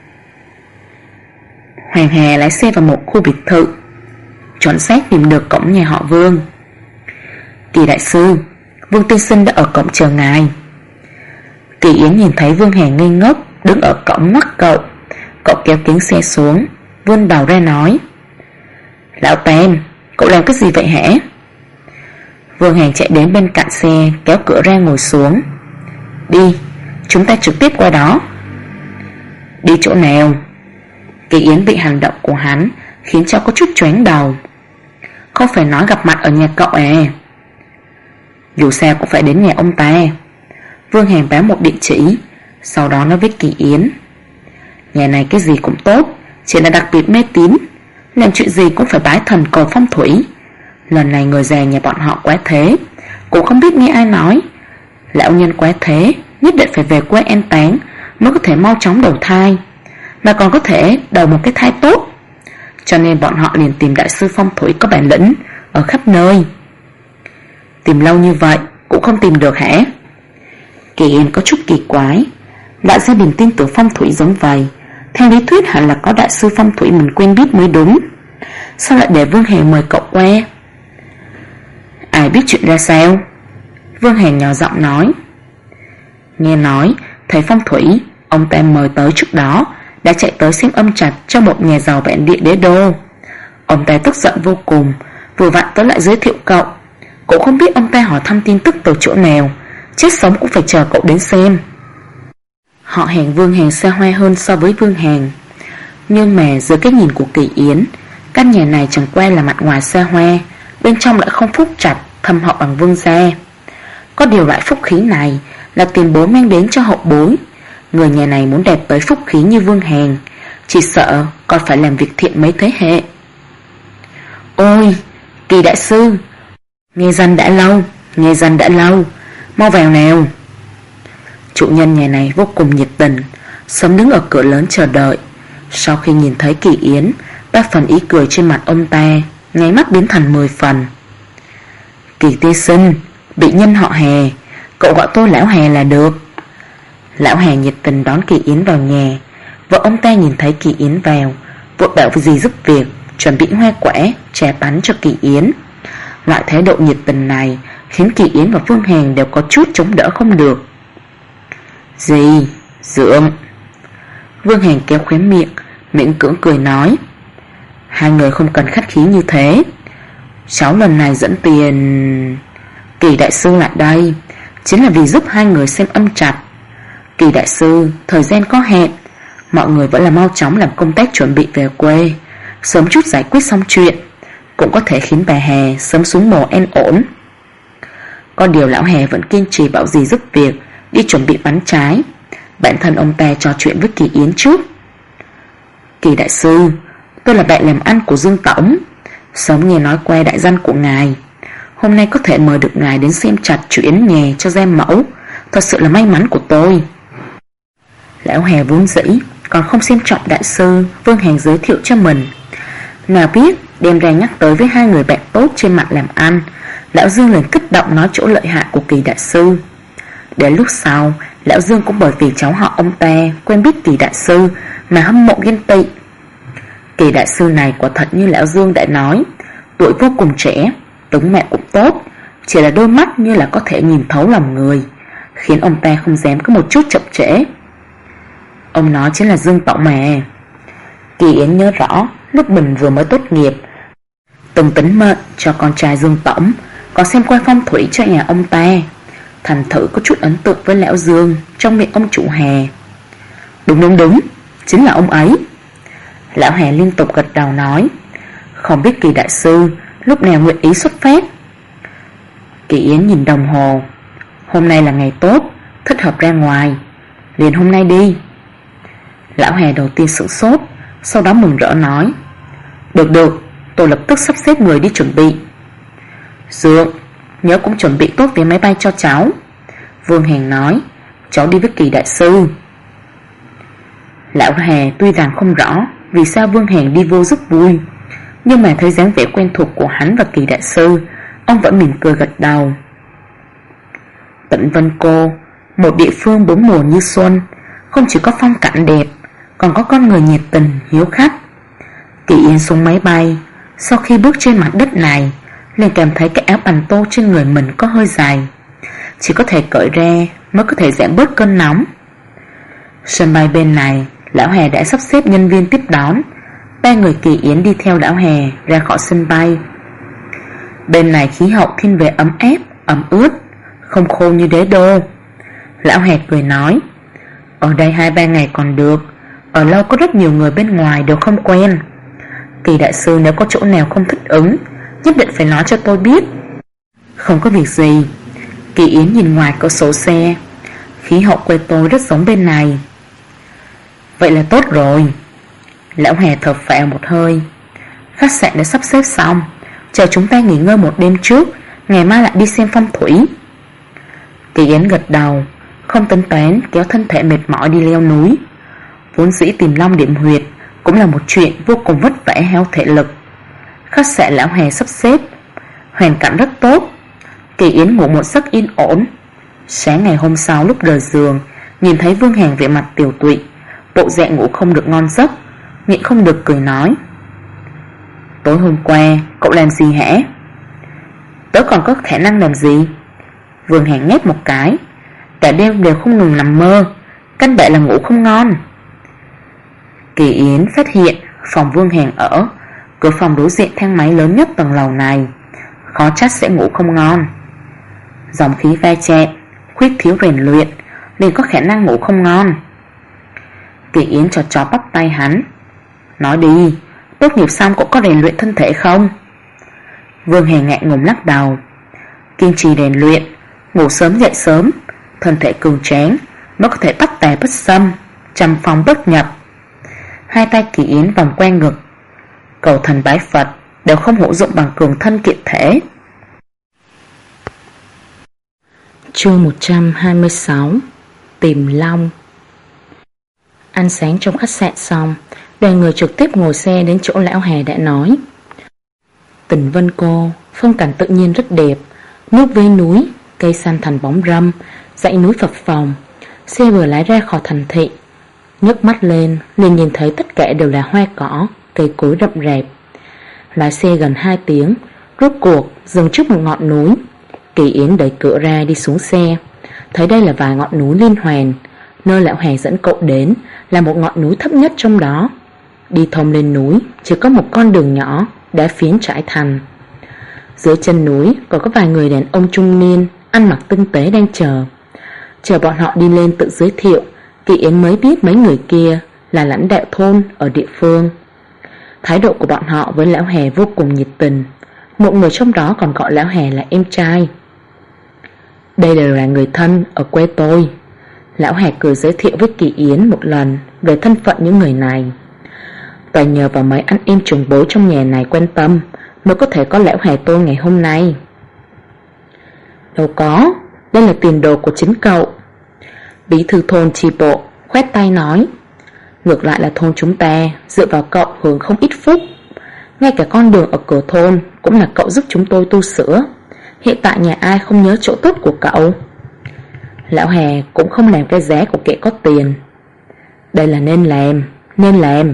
Hoàng Hà lái xe vào một khu biệt thự, chuẩn xác tìm được cổng nhà họ Vương. Kỳ đại sư, Vương tiên sinh đã ở cổng chờ ngài. Kỳ Yến nhìn thấy Vương Hà ngây ngốc đứng ở cổng ngoắc cậu. Cậu kéo kính xe xuống, vươn đầu ra nói: Lão Tam, cậu làm cái gì vậy hả? Vương Hà chạy đến bên cạnh xe, kéo cửa ra ngồi xuống. Đi, chúng ta trực tiếp qua đó. Đi chỗ nào? Kỳ Yến bị hành động của hắn khiến cho có chút choáng đầu. Không phải nói gặp mặt ở nhà cậu à? Dù sao cũng phải đến nhà ông ta. Vương Hà báo một địa chỉ, sau đó nói với Kỳ Yến: Nhà này cái gì cũng tốt, chỉ là đặc biệt mê tín, làm chuyện gì cũng phải bái thần cầu phong thủy. Lần này người già nhà bọn họ quá thế, cũng không biết nghe ai nói lão nhân quá thế nhất định phải về quê an táng mới có thể mau chóng đầu thai, mà còn có thể đầu một cái thai tốt. Cho nên bọn họ liền tìm đại sư phong thủy có bản lĩnh ở khắp nơi. Tìm lâu như vậy cũng không tìm được hả? Kỳ Yên có chút kỳ quái. Đại gia đình tin tưởng phong thủy giống vậy, theo lý thuyết hẳn là có đại sư phong thủy mình quen biết mới đúng. Sao lại để Vương Hà mời cậu qua? Ai biết chuyện ra sao? Vương Hà nhỏ giọng nói: Nghe nói thầy phong thủy ông ta mời tới trước đó đã chạy tới xem âm trạch cho một nhà giàu bản địa đế đô. Ông ta tức giận vô cùng, vừa vặn tới lại giới thiệu cậu. Cũng không biết ông ta hỏi thăm tin tức từ chỗ nào, chết sống cũng phải chờ cậu đến xem. Họ hàng Vương Hàn xa hoa hơn so với Vương Hàn, nhưng mà dưới cái nhìn của Kỳ Yến, Căn nhà này chẳng qua là mặt ngoài xa hoa, bên trong lại không phúc trạch, thâm hậu bằng vương gia. Có điều loại phúc khí này là tiền bối mang đến cho hậu bối. Người nhà này muốn đẹp tới phúc khí như Vương Hàn, chỉ sợ còn phải làm việc thiện mấy thế hệ. Ôi, Kỳ đại sư, nghe danh đã lâu, nghe danh đã lâu, mau vào nào. Chủ nhân nhà này vô cùng nhiệt tình, sớm đứng ở cửa lớn chờ đợi. Sau khi nhìn thấy Kỳ Yến, 3 phần ý cười trên mặt ông ta nháy mắt biến thành 10 phần. Kỳ tiên sinh, bị nhân họ Hà, cậu gọi tôi lão Hà là được. Lão Hà nhiệt tình đón Kỳ Yến vào nhà. Vợ ông ta nhìn thấy Kỳ Yến vào, vội bảo gì giúp việc, chuẩn bị hoa quả, trà bánh cho Kỳ Yến. Loại thái độ nhiệt tình này khiến Kỳ Yến và Vương Hàn đều có chút chống đỡ không được. Gì? Dượng. Vương Hàn kéo khóe miệng, miễn cưỡng cười nói, hai người không cần khách khí như thế. Cháu lần này dẫn tiền Kỳ đại sư lại đây chính là vì giúp hai người xem âm trạch. Kỳ đại sư, thời gian có hạn, mọi người vẫn là mau chóng làm công tác chuẩn bị về quê, sớm chút giải quyết xong chuyện, cũng có thể khiến bà Hà sớm xuống mồ an ổn. Có điều lão Hà vẫn kiên trì bảo dì giúp việc đi chuẩn bị bánh trái. Bản thân ông ta trò chuyện với Kỳ Yến trước. Kỳ đại sư, tôi là bạn làm ăn của Dương Tổng, sớm nghe nói qua đại danh của ngài. Hôm nay có thể mời được ngài đến xem trạch chuyển nhà cho gia mẫu, thật sự là may mắn của tôi. Lão Hà vốn dĩ còn không xem trọng đại sư Vương Hàn giới thiệu cho mình, nào biết đem ra nhắc tới với hai người bạn tốt trên mặt làm ăn, lão Dương liền kích động nói chỗ lợi hại của Kỳ đại sư. Đến lúc sau, lão Dương cũng bởi vì cháu họ ông ta quen biết Kỳ đại sư mà hâm mộ ghen tị. Kỳ đại sư này quả thật như lão Dương đã nói, tuổi vô cùng trẻ, tướng mạo cũng tốt, chỉ là đôi mắt như là có thể nhìn thấu lòng người, khiến ông ta không dám có một chút chậm trễ. Ông nói chính là Dương Tổng mà. Kỳ Yến nhớ rõ lúc mình vừa mới tốt nghiệp từng tính mệnh cho con trai Dương Tổng, còn xem qua phong thủy cho nhà ông ta, thành thử có chút ấn tượng với lão Dương trong miệng ông chủ Hà. Đúng, chính là ông ấy. Lão Hà liên tục gật đầu nói, không biết Kỳ đại sư lúc nào nguyện ý xuất phát. Kỳ Yến nhìn đồng hồ, hôm nay là ngày tốt, thích hợp ra ngoài, liền hôm nay đi. Lão Hà đầu tiên sửng sốt, sau đó mừng rỡ nói, Được, tôi lập tức sắp xếp người đi chuẩn bị. Dượng, nhớ cũng chuẩn bị tốt vé máy bay cho cháu. Vương Hàn nói, cháu đi với Kỳ đại sư. Lão Hà tuy rằng không rõ vì sao Vương Hàn đi vô rất vui, nhưng mà thấy dáng vẻ quen thuộc của hắn và Kỳ đại sư, ông vẫn mỉm cười gật đầu. Tịnh Vân Cô, một địa phương bốn mùa như xuân, không chỉ có phong cảnh đẹp, còn có con người nhiệt tình, hiếu khách. Kỳ Yến xuống máy bay, sau khi bước trên mặt đất này, liền cảm thấy cái áo bành tô trên người mình có hơi dài, chỉ có thể cởi ra mới có thể giảm bớt cơn nóng. Sân bay bên này, lão Hà đã sắp xếp nhân viên tiếp đón. 3 người Kỳ Yến đi theo lão Hà ra khỏi sân bay. Bên này khí hậu thiên về ấm áp, ẩm ướt, không khô như đế đô. Lão Hà cười nói, ở đây 2-3 ngày còn được, ở lâu có rất nhiều người bên ngoài đều không quen. Kỳ đại sư nếu có chỗ nào không thích ứng, nhất định phải nói cho tôi biết. Không có việc gì. Kỳ Yến nhìn ngoài cửa sổ xe, khí hậu quê tôi rất giống bên này. Vậy là tốt rồi. Lão Hà thở phào một hơi. Khách sạn đã sắp xếp xong, chờ chúng ta nghỉ ngơi một đêm trước, ngày mai lại đi xem phong thủy. Kỳ Yến gật đầu, không tính toán kéo thân thể mệt mỏi đi leo núi. Vốn dĩ tìm long điểm huyệt cũng là một chuyện vô cùng vất vả hao thể lực. Khách sạn lão Hà sắp xếp, hoàn cảnh rất tốt. Kỳ Yến ngủ một giấc yên ổn. Sáng ngày hôm sau lúc rời giường, nhìn thấy Vương Hàn vẻ mặt tiều tụy, bộ dạng ngủ không được ngon giấc, nhịn không được cười nói, tối hôm qua cậu làm gì hả? Tớ còn có khả năng làm gì? Vương Hàn ngáp một cái, cả đêm đều không ngừng nằm mơ, căn bản là ngủ không ngon. Kỳ Yến phát hiện phòng Vương Hàn ở, cửa phòng đối diện thang máy lớn nhất tầng lầu này, khó trách sẽ ngủ không ngon. Dòng khí va chạm, khuyết thiếu rèn luyện, nên có khả năng ngủ không ngon. Kỳ Yến chó bắp tay hắn, nói đi, tốt nghiệp xong cũng có rèn luyện thân thể không? Vương Hề ngại ngùng lắc đầu. Kiên trì rèn luyện, ngủ sớm dậy sớm, thân thể cường tráng mới có thể bắt tà bất xâm, trầm phong bất nhập. Hai tay Kỳ Yến vòng quanh ngực, cầu thần bái Phật đều không hữu dụng bằng cường thân kiện thể. Chương 126 Tìm Long. Ăn sáng trong khách sạn xong, đoàn người trực tiếp ngồi xe đến chỗ lão Hà đã nói. Tỉnh Vân Cô, phong cảnh tự nhiên rất đẹp, nước với núi, cây xanh thành bóng râm, dãy núi phập phồng. Xe vừa lái ra khỏi thành thị, nhấc mắt lên liền nhìn thấy tất cả đều là hoa cỏ, cây cối rậm rạp. Lái xe gần 2 tiếng, rốt cuộc dừng trước một ngọn núi. Kỳ Yến đẩy cửa ra đi xuống xe, thấy đây là vài ngọn núi liên hoàn. Nơi lão Hà dẫn cậu đến là một ngọn núi thấp nhất trong đó. Đi thông lên núi chỉ có một con đường nhỏ đá phiến trải thành. Dưới chân núi còn có vài người đàn ông trung niên ăn mặc tinh tế đang chờ. Chờ bọn họ đi lên tự giới thiệu, Kỳ Yến mới biết mấy người kia là lãnh đạo thôn ở địa phương. Thái độ của bọn họ với lão Hà vô cùng nhiệt tình. Một người trong đó còn gọi lão Hà là em trai. Đây đều là người thân ở quê tôi. Lão Hà cười giới thiệu với Kỳ Yến một lần về thân phận những người này. Toàn nhờ vào mấy anh em trùng bối trong nhà này quan tâm mới có thể có lão Hà tôi ngày hôm nay. Đâu có, đây là tiền đồ của chính cậu. Bí thư thôn chi bộ khoét tay nói. Ngược lại là thôn chúng ta dựa vào cậu hưởng không ít phúc. Ngay cả con đường ở cửa thôn cũng là cậu giúp chúng tôi tu sửa. Hiện tại nhà ai không nhớ chỗ tốt của cậu. Lão Hà cũng không làm cái giá của kẻ có tiền. Đây là nên làm, nên làm.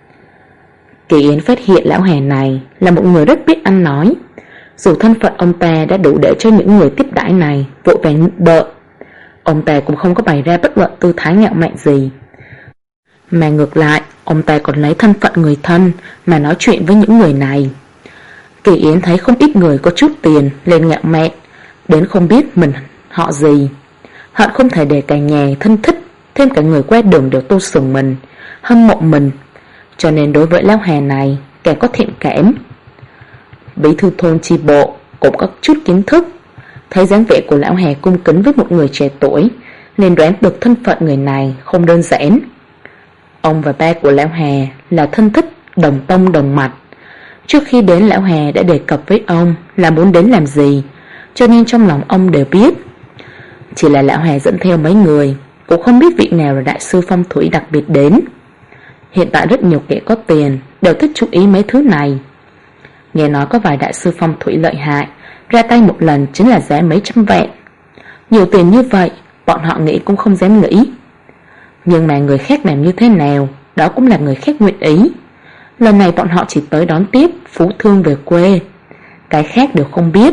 Kỳ Yến phát hiện lão Hà này là một người rất biết ăn nói. Dù thân phận ông ta đã đủ để cho những người tiếp đãi này vội vàng bợ, ông ta cũng không có bày ra bất luận tư thái ngạo mạn gì. Mà ngược lại, ông ta còn lấy thân phận người thân mà nói chuyện với những người này. Kỳ Yến thấy không ít người có chút tiền lên ngạo mạn, đến không biết mình họ gì. Hận không thể để cả nhà thân thích, thêm cả người qua đường đều tôn sùng mình, hâm mộ mình. Cho nên đối với lão Hà này càng có thiện cảm. Bí thư thôn chi bộ cũng có chút kiến thức, thấy dáng vẻ của lão Hà cung kính với một người trẻ tuổi, nên đoán được thân phận người này không đơn giản. Ông và ba của lão Hà là thân thích đồng tông đồng mạch. Trước khi đến, lão Hà đã đề cập với ông là muốn đến làm gì, cho nên trong lòng ông đều biết. Chỉ là lão Hà dẫn theo mấy người, cũng không biết vị nào là đại sư phong thủy đặc biệt đến. Hiện tại rất nhiều kẻ có tiền đều thích chú ý mấy thứ này. Nghe nói có vài đại sư phong thủy lợi hại, ra tay một lần chính là giá mấy trăm vạn. Nhiều tiền như vậy, bọn họ nghĩ cũng không dám nghĩ. Nhưng mà người khác làm như thế nào, đó cũng là người khác nguyện ý. Lần này bọn họ chỉ tới đón tiếp phú thương về quê, cái khác đều không biết.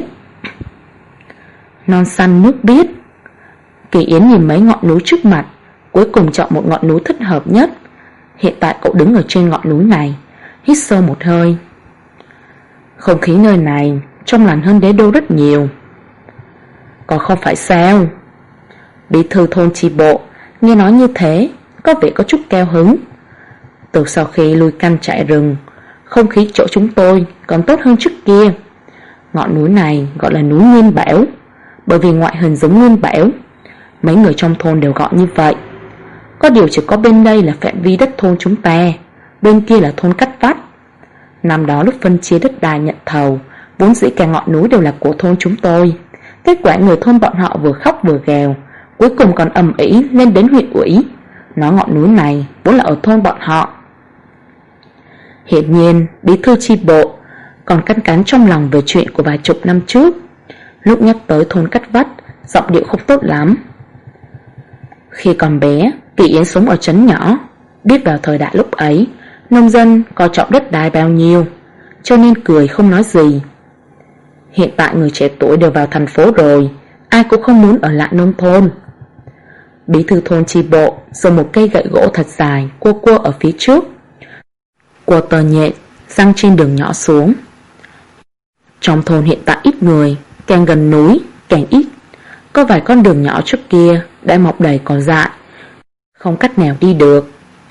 Non xanh nước biếc. Kỳ Yến nhìn mấy ngọn núi trước mặt, cuối cùng chọn một ngọn núi thích hợp nhất. Hiện tại cậu đứng ở trên ngọn núi này, hít sâu một hơi. Không khí nơi này trong lành hơn đế đô rất nhiều. Còn không phải sao? Bí thư thôn chi bộ nghe nói như thế, có vẻ có chút cao hứng. Từ sau khi lui canh trại rừng, không khí chỗ chúng tôi còn tốt hơn trước kia. Ngọn núi này gọi là núi Nguyên Bảo, bởi vì ngoại hình giống Nguyên Bảo. Mấy người trong thôn đều gọi như vậy. Có điều chỉ có bên đây là phạm vi đất thôn chúng ta, bên kia là thôn Cắt Vắt. Năm đó lúc phân chia đất đai nhận thầu, vốn dĩ cả ngọn núi đều là của thôn chúng tôi. Kết quả người thôn bọn họ vừa khóc vừa gào, cuối cùng còn ầm ĩ lên đến huyện ủy, nói ngọn núi này vốn là ở thôn bọn họ. Hiển nhiên bí thư chi bộ còn canh cánh trong lòng về chuyện của vài chục năm trước. Lúc nhắc tới thôn Cắt Vắt, giọng điệu không tốt lắm. Khi còn bé, Kỳ Yến sống ở trấn nhỏ, biết vào thời đại lúc ấy nông dân coi trọng đất đai bao nhiêu, cho nên cười không nói gì. Hiện tại người trẻ tuổi đều vào thành phố rồi, ai cũng không muốn ở lại nông thôn. Bí thư thôn chi bộ dùng một cây gậy gỗ thật dài cua cua ở phía trước, cua tờ nhện răng trên đường nhỏ xuống. Trong thôn hiện tại ít người, càng gần núi càng ít. Có vài con đường nhỏ trước kia đã mọc đầy cỏ dại, không cách nào đi được.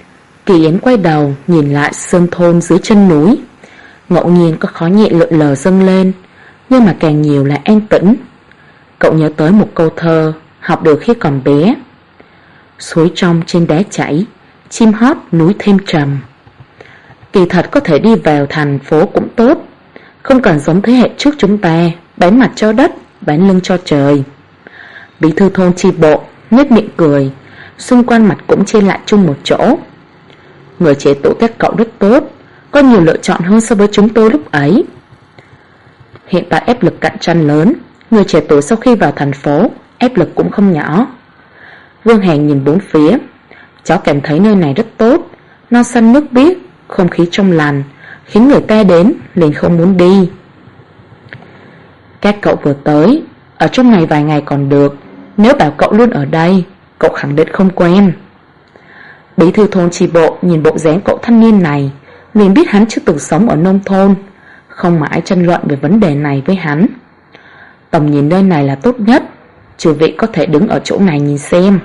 Kỳ Yến quay đầu nhìn lại sơn thôn dưới chân núi. Ngẫu nhiên có khói nhẹ lượn lờ dâng lên, nhưng mà càng nhiều là an tĩnh. Cậu nhớ tới một câu thơ học được khi còn bé: suối trong trên đá chảy, chim hót núi thêm trầm. Kỳ thật có thể đi vào thành phố cũng tốt, không cần giống thế hệ trước chúng ta bán mặt cho đất, bán lưng cho trời. Bí thư thôn chi bộ nhếch miệng cười, xung quanh mặt cũng chen lại chung một chỗ. Người trẻ tuổi các cậu rất tốt, có nhiều lựa chọn hơn so với chúng tôi lúc ấy. Hiện tại áp lực cạnh tranh lớn, người trẻ tuổi sau khi vào thành phố áp lực cũng không nhỏ. Vương Hàn nhìn bốn phía. Cháu cảm thấy nơi này rất tốt, non xanh nước biếc, không khí trong lành, khiến người ta đến liền không muốn đi. Các cậu vừa tới, ở trong này vài ngày còn được, nếu bảo cậu luôn ở đây, cậu khẳng định không quen. Bí thư thôn chi bộ nhìn bộ dáng cậu thanh niên này, liền biết hắn chưa từng sống ở nông thôn, không mãi tranh luận về vấn đề này với hắn. Tầm nhìn nơi này là tốt nhất, chư vị có thể đứng ở chỗ này nhìn xem.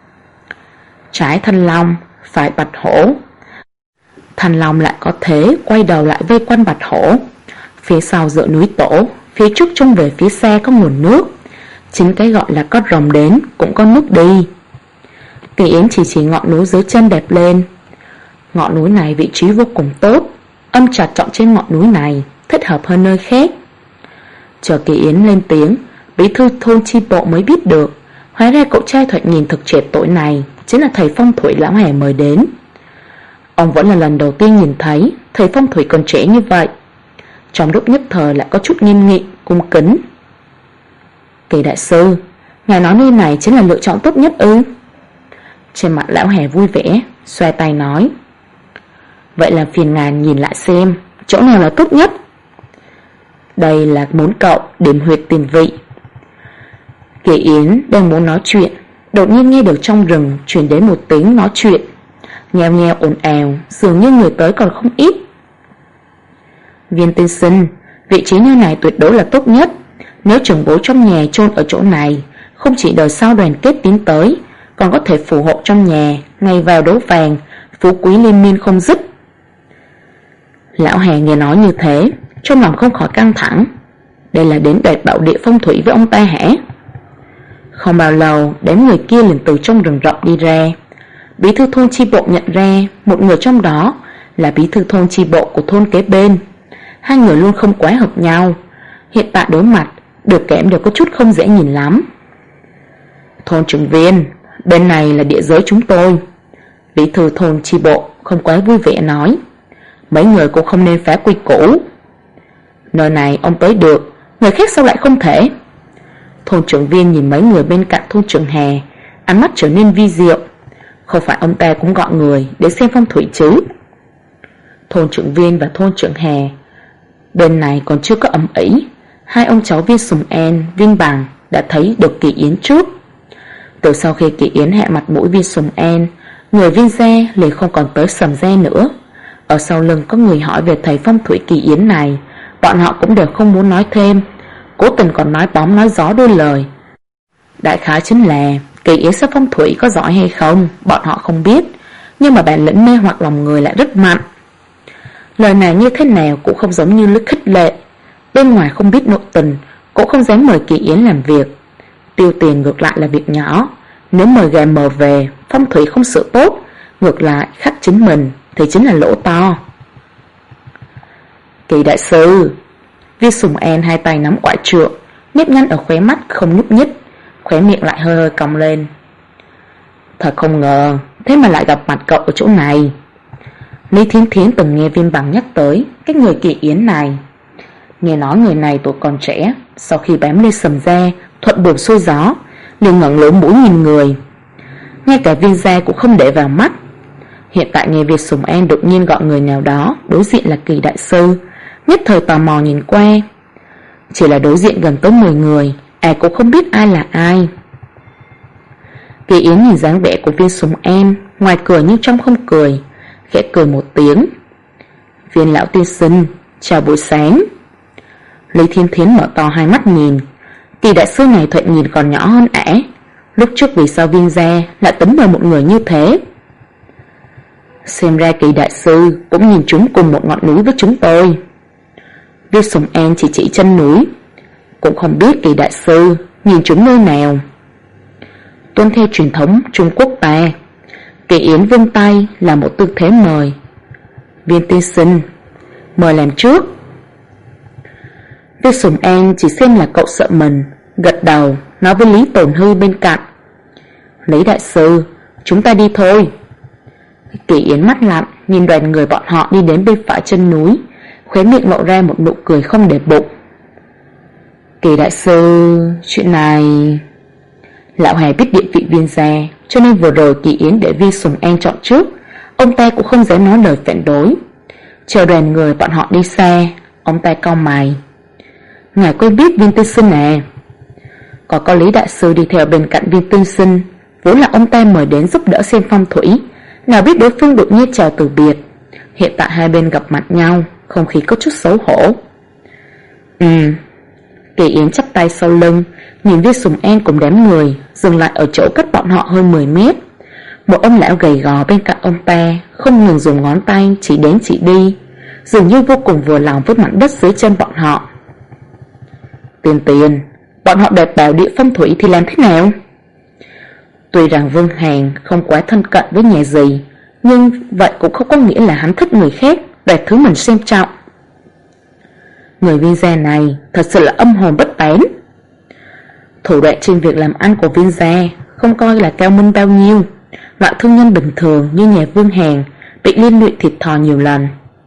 Trái thanh long, phải bạch hổ. Thanh long lại có thế quay đầu lại vây quanh bạch hổ. Phía sau dựa núi tổ, phía trước trông về phía xa có nguồn nước. Chính cái gọi là có rồng đến cũng có nước đi. Kỳ Yến chỉ ngọn núi dưới chân đẹp lên. Ngọn núi này vị trí vô cùng tốt, âm chặt trọng trên ngọn núi này thích hợp hơn nơi khác. Chờ Kỳ Yến lên tiếng, bí thư thôn chi bộ mới biết được, hóa ra cậu trai thoạt nhìn thực trẻ tuổi này chính là thầy phong thủy lão Hà mời đến. Ông vẫn là lần đầu tiên nhìn thấy thầy phong thủy còn trẻ như vậy. Trong lúc nhất thời lại có chút nghiêm nghị, cung kính. Kỳ đại sư, ngài nói nơi này chính là lựa chọn tốt nhất ư? Trên mặt lão Hà vui vẻ, xoa tay nói: vậy là phiền ngài nhìn lại xem chỗ nào là tốt nhất. Đây là muốn cậu điểm huyệt tiền vị. Kỳ Yến đang muốn nói chuyện, đột nhiên nghe được trong rừng truyền đến một tiếng nói chuyện, nheo nheo ồn ào, dường như người tới còn không ít. Viên tiên sinh, vị trí nơi này tuyệt đối là tốt nhất. Nếu trưởng bối trong nhà chôn ở chỗ này, không chỉ đời sau đoàn kết tiến tới, còn có thể phù hộ trong nhà ngày vào đấu vàng, phú quý liên miên không dứt. Lão Hà nghe nói như thế, trong lòng không khỏi căng thẳng. Đây là đến đoạt bảo địa phong thủy với ông ta hả? Không bao lâu, đám người kia liền từ trong rừng rậm đi ra. Bí thư thôn chi bộ nhận ra một người trong đó là bí thư thôn chi bộ của thôn kế bên. Hai người luôn không quá hợp nhau, hiện tại đối mặt được kém đều có chút không dễ nhìn lắm. Thôn trưởng viên, bên này là địa giới chúng tôi. Bí thư thôn chi bộ không quá vui vẻ nói: mấy người cũng không nên phá quy củ. Nơi này ông tới được, người khác sao lại không thể? Thôn trưởng viên nhìn mấy người bên cạnh thôn trưởng Hà, ánh mắt trở nên vi diệu. Không phải ông ta cũng gọi người để xem phong thủy chứ? Thôn trưởng viên và thôn trưởng Hà bên này còn chưa có ầm ĩ, hai ông cháu Viên Sùng An, Viên Bằng đã thấy được Kỳ Yến trước. Từ sau khi Kỳ Yến hạ mặt mũi Viên Sùng An, người Viên gia liền không còn tới Sầm gia nữa. Ở sau lưng có người hỏi về thầy phong thủy Kỳ Yến này, bọn họ cũng đều không muốn nói thêm, cố tình còn nói bóng nói gió đôi lời. Đại khái chính là Kỳ Yến sẽ phong thủy có giỏi hay không, bọn họ không biết, nhưng mà bản lĩnh mê hoặc lòng người lại rất mạnh. Lời này như thế nào cũng không giống như lực khích lệ. Bên ngoài không biết nội tình, cũng không dám mời Kỳ Yến làm việc. Tiêu tiền ngược lại là việc nhỏ. Nếu mời gà mờ về, phong thủy không sự tốt, ngược lại khách chính mình thì chính là lỗ to. Kỳ đại sư. Viên Sùng An hai tay nắm quải trượng, nếp nhăn ở khóe mắt không nhúc nhích, khóe miệng lại hơi hơi cong lên. Thật không ngờ, thế mà lại gặp mặt cậu ở chỗ này. Lý Thiến Thiến từng nghe Viên Bằng nhắc tới cái người Kỳ Yến này. Nghe nói người này tuổi còn trẻ, sau khi bám lên Sầm gia, thuận buồm xuôi gió, liền ngẩng lỗ mũi nhìn người. Ngay cả Viên gia cũng không để vào mắt. Hiện tại nghe Việt Sùng An đột nhiên gọi người nào đó đối diện là Kỳ đại sư, nhất thời tò mò nhìn qua. Chỉ là đối diện gần tới 10 người, ai cũng không biết ai là ai. Kỳ Yến nhìn dáng vẻ của Viên Sùng An, ngoài cười nhưng trong không cười, khẽ cười một tiếng. Viên lão tiên sinh, chào buổi sáng. Lý Thiên Thiến mở to hai mắt nhìn. Kỳ đại sư này thoạt nhìn còn nhỏ hơn ả. Lúc trước vì sao Viên gia lại tính mời một người như thế? Xem ra Kỳ đại sư cũng nhìn chúng cùng một ngọn núi với chúng tôi. Viết Sùng An chỉ chân núi. Cũng không biết Kỳ đại sư nhìn chúng nơi nào. Tuân theo truyền thống Trung Quốc ta, Kỳ Yến vươn tay là một tư thế mời. Viên tiên sinh, mời làm trước. Viết Sùng An chỉ xem là cậu sợ mình, gật đầu nói với Lý Tồn Hư bên cạnh. Lý đại sư, chúng ta đi thôi. Kỳ Yến mắt lạnh nhìn đoàn người bọn họ đi đến bên phải chân núi, khóe miệng lộ ra một nụ cười không để bụng. Kỳ đại sư, chuyện này... Lão Hà biết địa vị Viên gia, cho nên vừa rồi Kỳ Yến để Viên Sùng An chọn trước, ông ta cũng không dám nói lời phản đối. Chờ đoàn người bọn họ đi xa, ông ta cau mày. Ngài quen biết Viên tiên sinh à? Có Lý đại sư đi theo bên cạnh Viên tiên sinh, vốn là ông ta mời đến giúp đỡ xem phong thủy, nào biết đối phương đột nhiên chào từ biệt. Hiện tại hai bên gặp mặt nhau, không khí có chút xấu hổ. Kỳ Yến chắp tay sau lưng, nhìn Viên Sùng An cùng đám người dừng lại ở chỗ cách bọn họ hơn 10 mét. Một ông lão gầy gò bên cạnh ông ta không ngừng dùng ngón tay chỉ đến chỉ đi, dường như vô cùng vừa lòng với mảnh đất dưới chân bọn họ. Tiền, bọn họ đẹp bảo địa phong thủy thì làm thế nào? Tuy rằng Vương Hàn không quá thân cận với nhà gì, nhưng vậy cũng không có nghĩa là hắn thích người khác đoạt thứ mình xem trọng. Người Viên gia này thật sự là âm hồn bất tán. Thủ đoạn trên việc làm ăn của Viên gia không coi là cao minh bao nhiêu. Loại thương nhân bình thường như nhà Vương Hàn bị liên lụy thiệt thòi nhiều lần.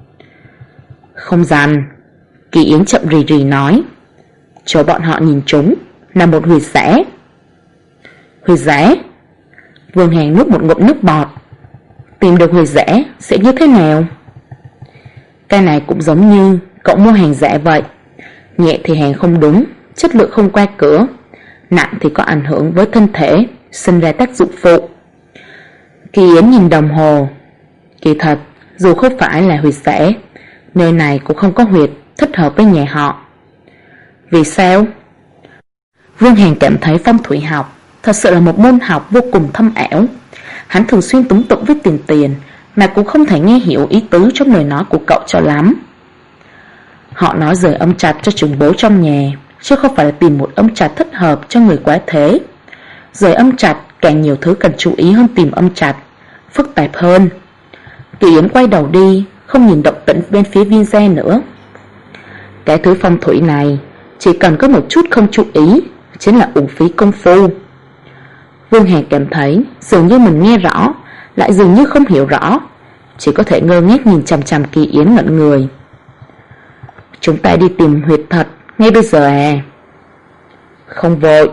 Không dằn, Kỳ Yến chậm rì rì nói. Chỗ bọn họ nhìn chúng là một huyệt giã. Huyệt giã? Vương Hàn nuốt một ngụm nước bọt. Tìm được huyệt giã sẽ như thế nào? Cái này cũng giống như cậu mua hàng giả vậy. Nhẹ thì hàng không đúng, chất lượng không qua cửa, nặng thì có ảnh hưởng với thân thể, sinh ra tác dụng phụ. Kỳ Yến nhìn đồng hồ. Kỳ thật, dù không phải là huyệt giả, nơi này cũng không có huyệt thích hợp với nhà họ. Vì sao? Vương Hàn cảm thấy phong thủy học thật sự là một môn học vô cùng thâm ảo. Hắn thường xuyên túng tụng với tiền mà cũng không thể nghe hiểu ý tứ trong lời nói của cậu cho lắm. Họ nói rời âm trạch cho trùng bố trong nhà, chứ không phải là tìm một âm trạch thích hợp cho người quá thế. Rời âm trạch càng nhiều thứ cần chú ý hơn tìm âm trạch, phức tạp hơn. Kỳ Yến quay đầu đi, không nhìn động tĩnh bên phía Viên gia nữa. Cái thứ phong thủy này chỉ cần có một chút không chú ý chính là uổng phí công phu. Vương Hàn cảm thấy dường như mình nghe rõ, lại dường như không hiểu rõ, chỉ có thể ngơ ngác nhìn chằm chằm Kỳ Yến ngẩn người. Chúng ta đi tìm huyệt thật ngay bây giờ à? Không vội.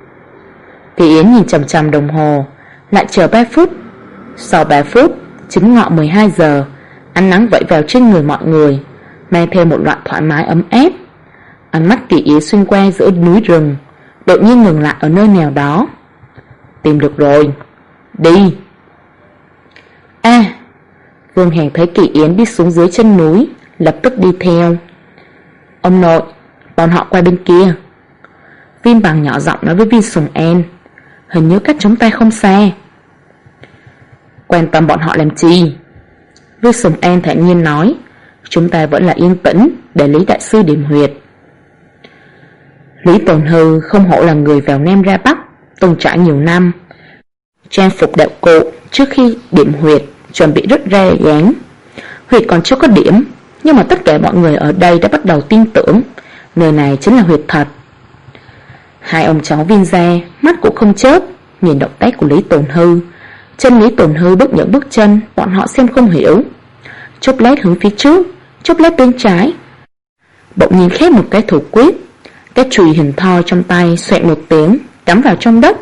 Kỳ Yến nhìn chằm chằm đồng hồ, lại chờ 3 phút. Sau 3 phút, chính ngọ 12 giờ, ánh nắng vẫy vào trên người mọi người, mang theo một loại thoải mái ấm áp. Ánh mắt Kỳ Yến xuyên qua giữa núi rừng, đột nhiên ngừng lại ở nơi nào đó. Tìm được rồi, đi. Vương Hàn thấy Kỳ Yến đi xuống dưới chân núi, lập tức đi theo. Ông nội, bọn họ qua bên kia. Viên Bằng nhỏ giọng nói với Viên Sùng An. Hình như cách chúng ta không xa. Quan tâm bọn họ làm chi? Viên Sùng An thản nhiên nói. Chúng ta vẫn là yên tĩnh để Lý đại sư điểm huyệt. Lý Tồn Hư không hổ là người vào Nam ra Bắc, từng trải nhiều năm. Trang phục đạo cụ trước khi điểm huyệt chuẩn bị rất ra dáng. Huyệt còn chưa có điểm, nhưng mà tất cả mọi người ở đây đã bắt đầu tin tưởng nơi này chính là huyệt thật. Hai ông cháu Viên gia mắt cũng không chớp nhìn động tác của Lý Tồn Hư. Chân Lý Tồn Hư bước những bước chân bọn họ xem không hiểu. Chốc lát hướng phía trước, chốc lát bên trái. Bỗng nhiên khép một cái thủ quyết, cái chùy hình thoi trong tay xoẹt một tiếng cắm vào trong đất.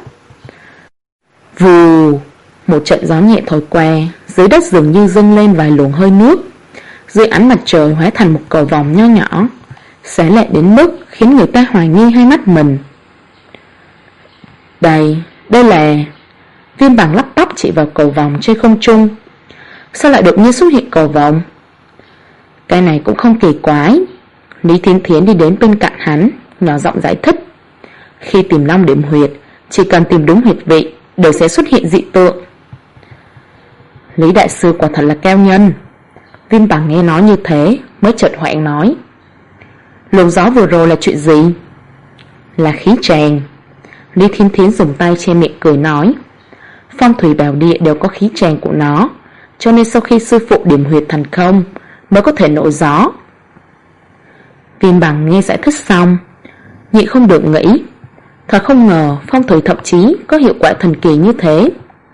Vù, một trận gió nhẹ thổi qua, dưới đất dường như dâng lên vài luồng hơi nước. Dưới ánh mặt trời hóa thành một cầu vòng nho nhỏ, sáng lệ đến mức khiến người ta hoài nghi hai mắt mình. Đây là... Viên Bằng lắp bắp chỉ vào cầu vòng trên không trung. Sao lại đột nhiên xuất hiện cầu vòng? Cái này cũng không kỳ quái. Lý Thiên Thiến đi đến bên cạnh hắn, nhỏ giọng giải thích. Khi tìm long điểm huyệt, chỉ cần tìm đúng huyệt vị đều sẽ xuất hiện dị tượng. Lý đại sư quả thật là cao nhân. Viên Bằng nghe nói như thế mới chợt hoảng nói: luồng gió vừa rồi là chuyện gì? Là khí tràng. Lý Thiên Thiến dùng tay che miệng cười nói: phong thủy bảo địa đều có khí tràng của nó, cho nên sau khi sư phụ điểm huyệt thành công mới có thể nổi gió. Viên Bằng nghe giải thích xong nhịn không được nghĩ, thật không ngờ phong thủy thậm chí có hiệu quả thần kỳ như thế.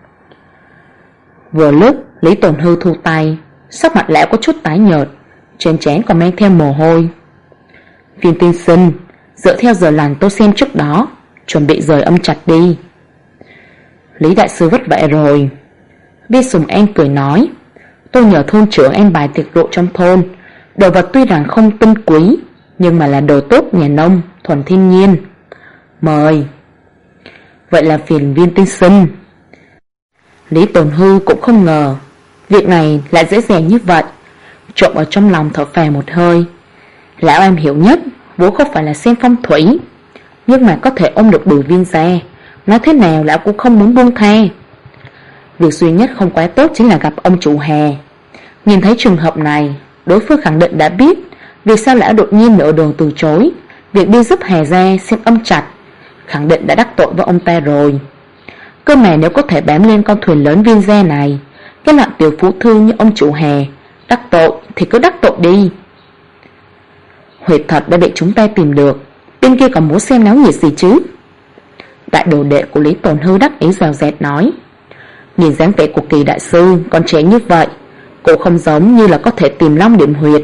Vừa lúc Lý Tồn Hư thu tay, sắc mặt lão có chút tái nhợt, trên trán còn mang theo mồ hôi. Viên tiên sinh, dựa theo giờ lành tôi xem trước đó, chuẩn bị rời âm trạch đi. Lý đại sư vất vả rồi. Vi Sùng An cười nói: tôi nhờ thôn trưởng an bài tiệc rượu trong thôn, đồ vật tuy rằng không tinh quý, nhưng mà là đồ tốt nhà nông, thuần thiên nhiên. Mời. Vậy là phiền Viên tiên sinh. Lý Tồn Hư cũng không ngờ việc này lại dễ dàng như vậy, trộm ở trong lòng thở phào một hơi. Lão am hiểu nhất vốn không phải là xem phong thủy, nhưng mà có thể ôm được Bùi Viên gia, nói thế nào lão cũng không muốn buông tha. Việc duy nhất không quá tốt chính là gặp ông chủ Hà. Nhìn thấy trường hợp này, đối phương khẳng định đã biết vì sao lão đột nhiên nửa đường từ chối việc đi giúp Hà gia xem âm trạch, khẳng định đã đắc tội với ông ta rồi. Cơ mà nếu có thể bám lên con thuyền lớn Viên gia này, cái loại tiểu phú thương như ông chủ Hà đắc tội thì cứ đắc tội đi. Huyệt thật đã bị chúng ta tìm được, bên kia còn muốn xem náo nhiệt gì chứ? Đại đồ đệ của Lý Tồn Hư đắc ý rào rạt nói: nhìn dáng vẻ của Kỳ đại sư còn trẻ như vậy, cô không giống như là có thể tìm long điểm huyệt.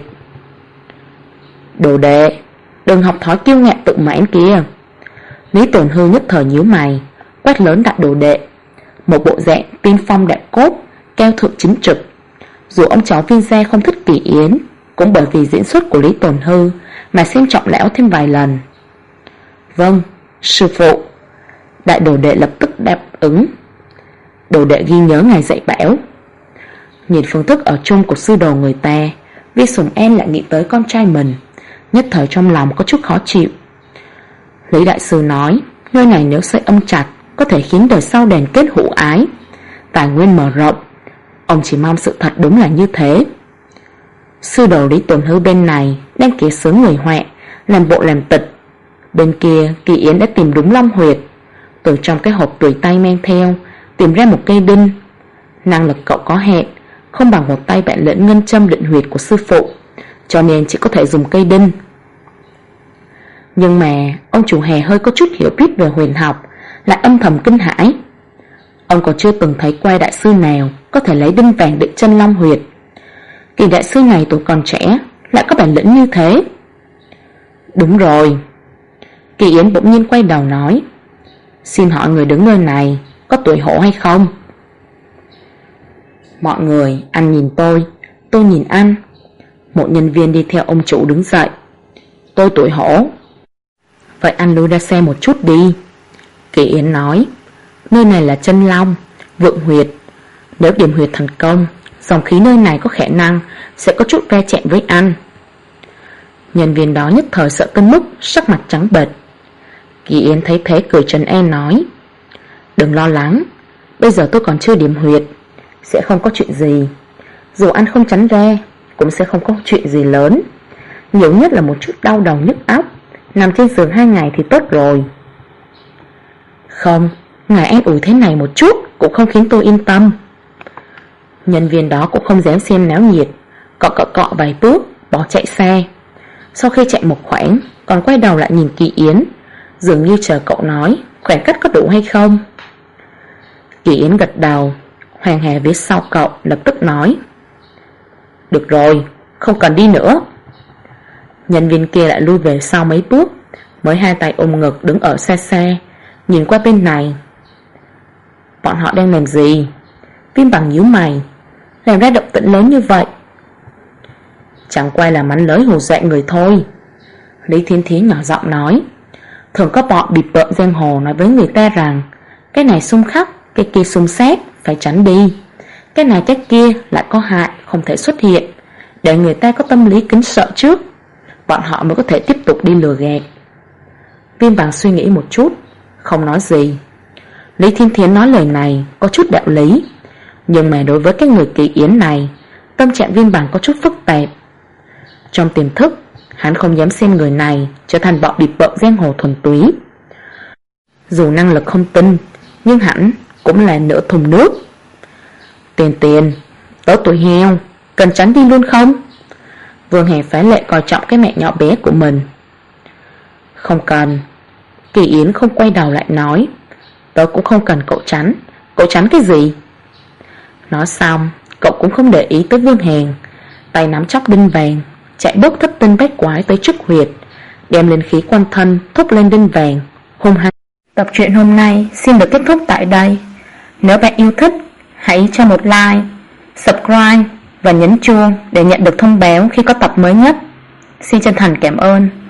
Đồ đệ, đừng học thói kiêu ngạo tự mãn kia. Lý Tồn Hư nhất thời nhíu mày, quát lớn đại đồ đệ, một bộ dạng tiên phong đạo cốt, cao thượng chính trực. Dù ông cháu Viên gia không thích Kỳ Yến, cũng bởi vì diễn xuất của Lý Tồn Hư mà xem trọng lão thêm vài lần. Vâng, sư phụ. Đại đồ đệ lập tức đáp ứng. Đồ đệ ghi nhớ ngài dạy bảo. Nhìn phương thức ở chung của sư đồ người ta, Vi Sùng An lại nghĩ tới con trai mình, nhất thời trong lòng có chút khó chịu. Lý đại sư nói nơi này nếu xây âm trạch có thể khiến đời sau đền kết hữu ái, tài nguyên mở rộng. Ông chỉ mong sự thật đúng là như thế. Sư đồ Lý Tồn Hư bên này đang kể sướng người họa, làm bộ làm tịch. Bên kia Kỳ Yến đã tìm đúng long huyệt, từ trong cái hộp tùy tay mang theo tìm ra một cây đinh. Năng lực cậu có hạn, không bằng một tay bản lĩnh ngân châm định huyệt của sư phụ, cho nên chỉ có thể dùng cây đinh. Nhưng mà ông chủ Hè hơi có chút hiểu biết về huyền học, lại âm thầm kinh hãi. Ông còn chưa từng thấy qua đại sư nào có thể lấy đinh vàng định chân long huyệt. Kỳ đại sư này tuổi còn trẻ lại có bản lĩnh như thế. Đúng rồi. Kỳ Yến bỗng nhiên quay đầu nói: xin hỏi người đứng nơi này có tuổi hổ hay không? Mọi người, anh nhìn tôi nhìn anh. Một nhân viên đi theo ông chủ đứng dậy: tôi tuổi hổ. Vậy anh lui ra xe một chút đi. Kỳ Yến nói: nơi này là chân long, vượng huyệt. Nếu điểm huyệt thành công, dòng khí nơi này có khả năng sẽ có chút va chạm với anh. Nhân viên đó nhất thời sợ tới mức sắc mặt trắng bệch. Kỳ Yến thấy thế cười trấn an nói: đừng lo lắng, bây giờ tôi còn chưa điểm huyệt, sẽ không có chuyện gì. Dù anh không tránh ra cũng sẽ không có chuyện gì lớn, nhiều nhất là một chút đau đầu nhức óc, nằm trên giường 2 ngày thì tốt rồi. Không, ngài an ủi thế này một chút cũng không khiến tôi yên tâm. Nhân viên đó cũng không dám xem náo nhiệt, cọ vài bước bỏ chạy xe. Sau khi chạy một khoảng còn quay đầu lại nhìn Kỳ Yến, dường như chờ cậu nói khoảng cách có đủ hay không. Kỳ Yến gật đầu. Hoàng Hà phía sau cậu lập tức nói: được rồi, không cần đi nữa. Nhân viên kia lại lui về sau mấy bước, mới hai tay ôm ngực đứng ở xa xa, nhìn qua bên này. Bọn họ đang làm gì? Viên Bằng nhíu mày, làm ra động tĩnh lớn như vậy. Chẳng qua là mánh lới hù dọa người thôi. Lý Thiên Thiến nhỏ giọng nói: thường có bọn bịp bợm giang hồ nói với người ta rằng cái này xung khắc, cái kia xung sát, phải tránh đi. Cái này cái kia lại có hại, không thể xuất hiện, để người ta có tâm lý kính sợ trước, bọn họ mới có thể tiếp tục đi lừa gạt. Viên Bằng suy nghĩ một chút, không nói gì. Lý Thiên Thiến nói lời này có chút đạo lý. Nhưng mà đối với cái người Kỳ Yến này, tâm trạng Viên Bằng có chút phức tạp. Trong tiềm thức, hắn không dám xem người này trở thành bọ bịp bợm giang hồ thuần túy. Dù năng lực không tin, nhưng hắn cũng là nửa thùng nước. Tiền, tớ tuổi heo, cần tránh đi luôn không? Vương Hà phá lệ coi trọng cái mẹ nhỏ bé của mình. Không cần. Kỳ Yến không quay đầu lại nói, tớ cũng không cần cậu tránh cái gì? Nói xong, cậu cũng không để ý tới Vương Hàn, tay nắm chóc đinh vàng, chạy bốc thất tinh bách quái tới trước huyệt, đem lên khí quan thân thúc lên đinh vàng, hung hăng. Tập truyện hôm nay xin được kết thúc tại đây. Nếu bạn yêu thích, hãy cho một like, subscribe và nhấn chuông để nhận được thông báo khi có tập mới nhất. Xin chân thành cảm ơn.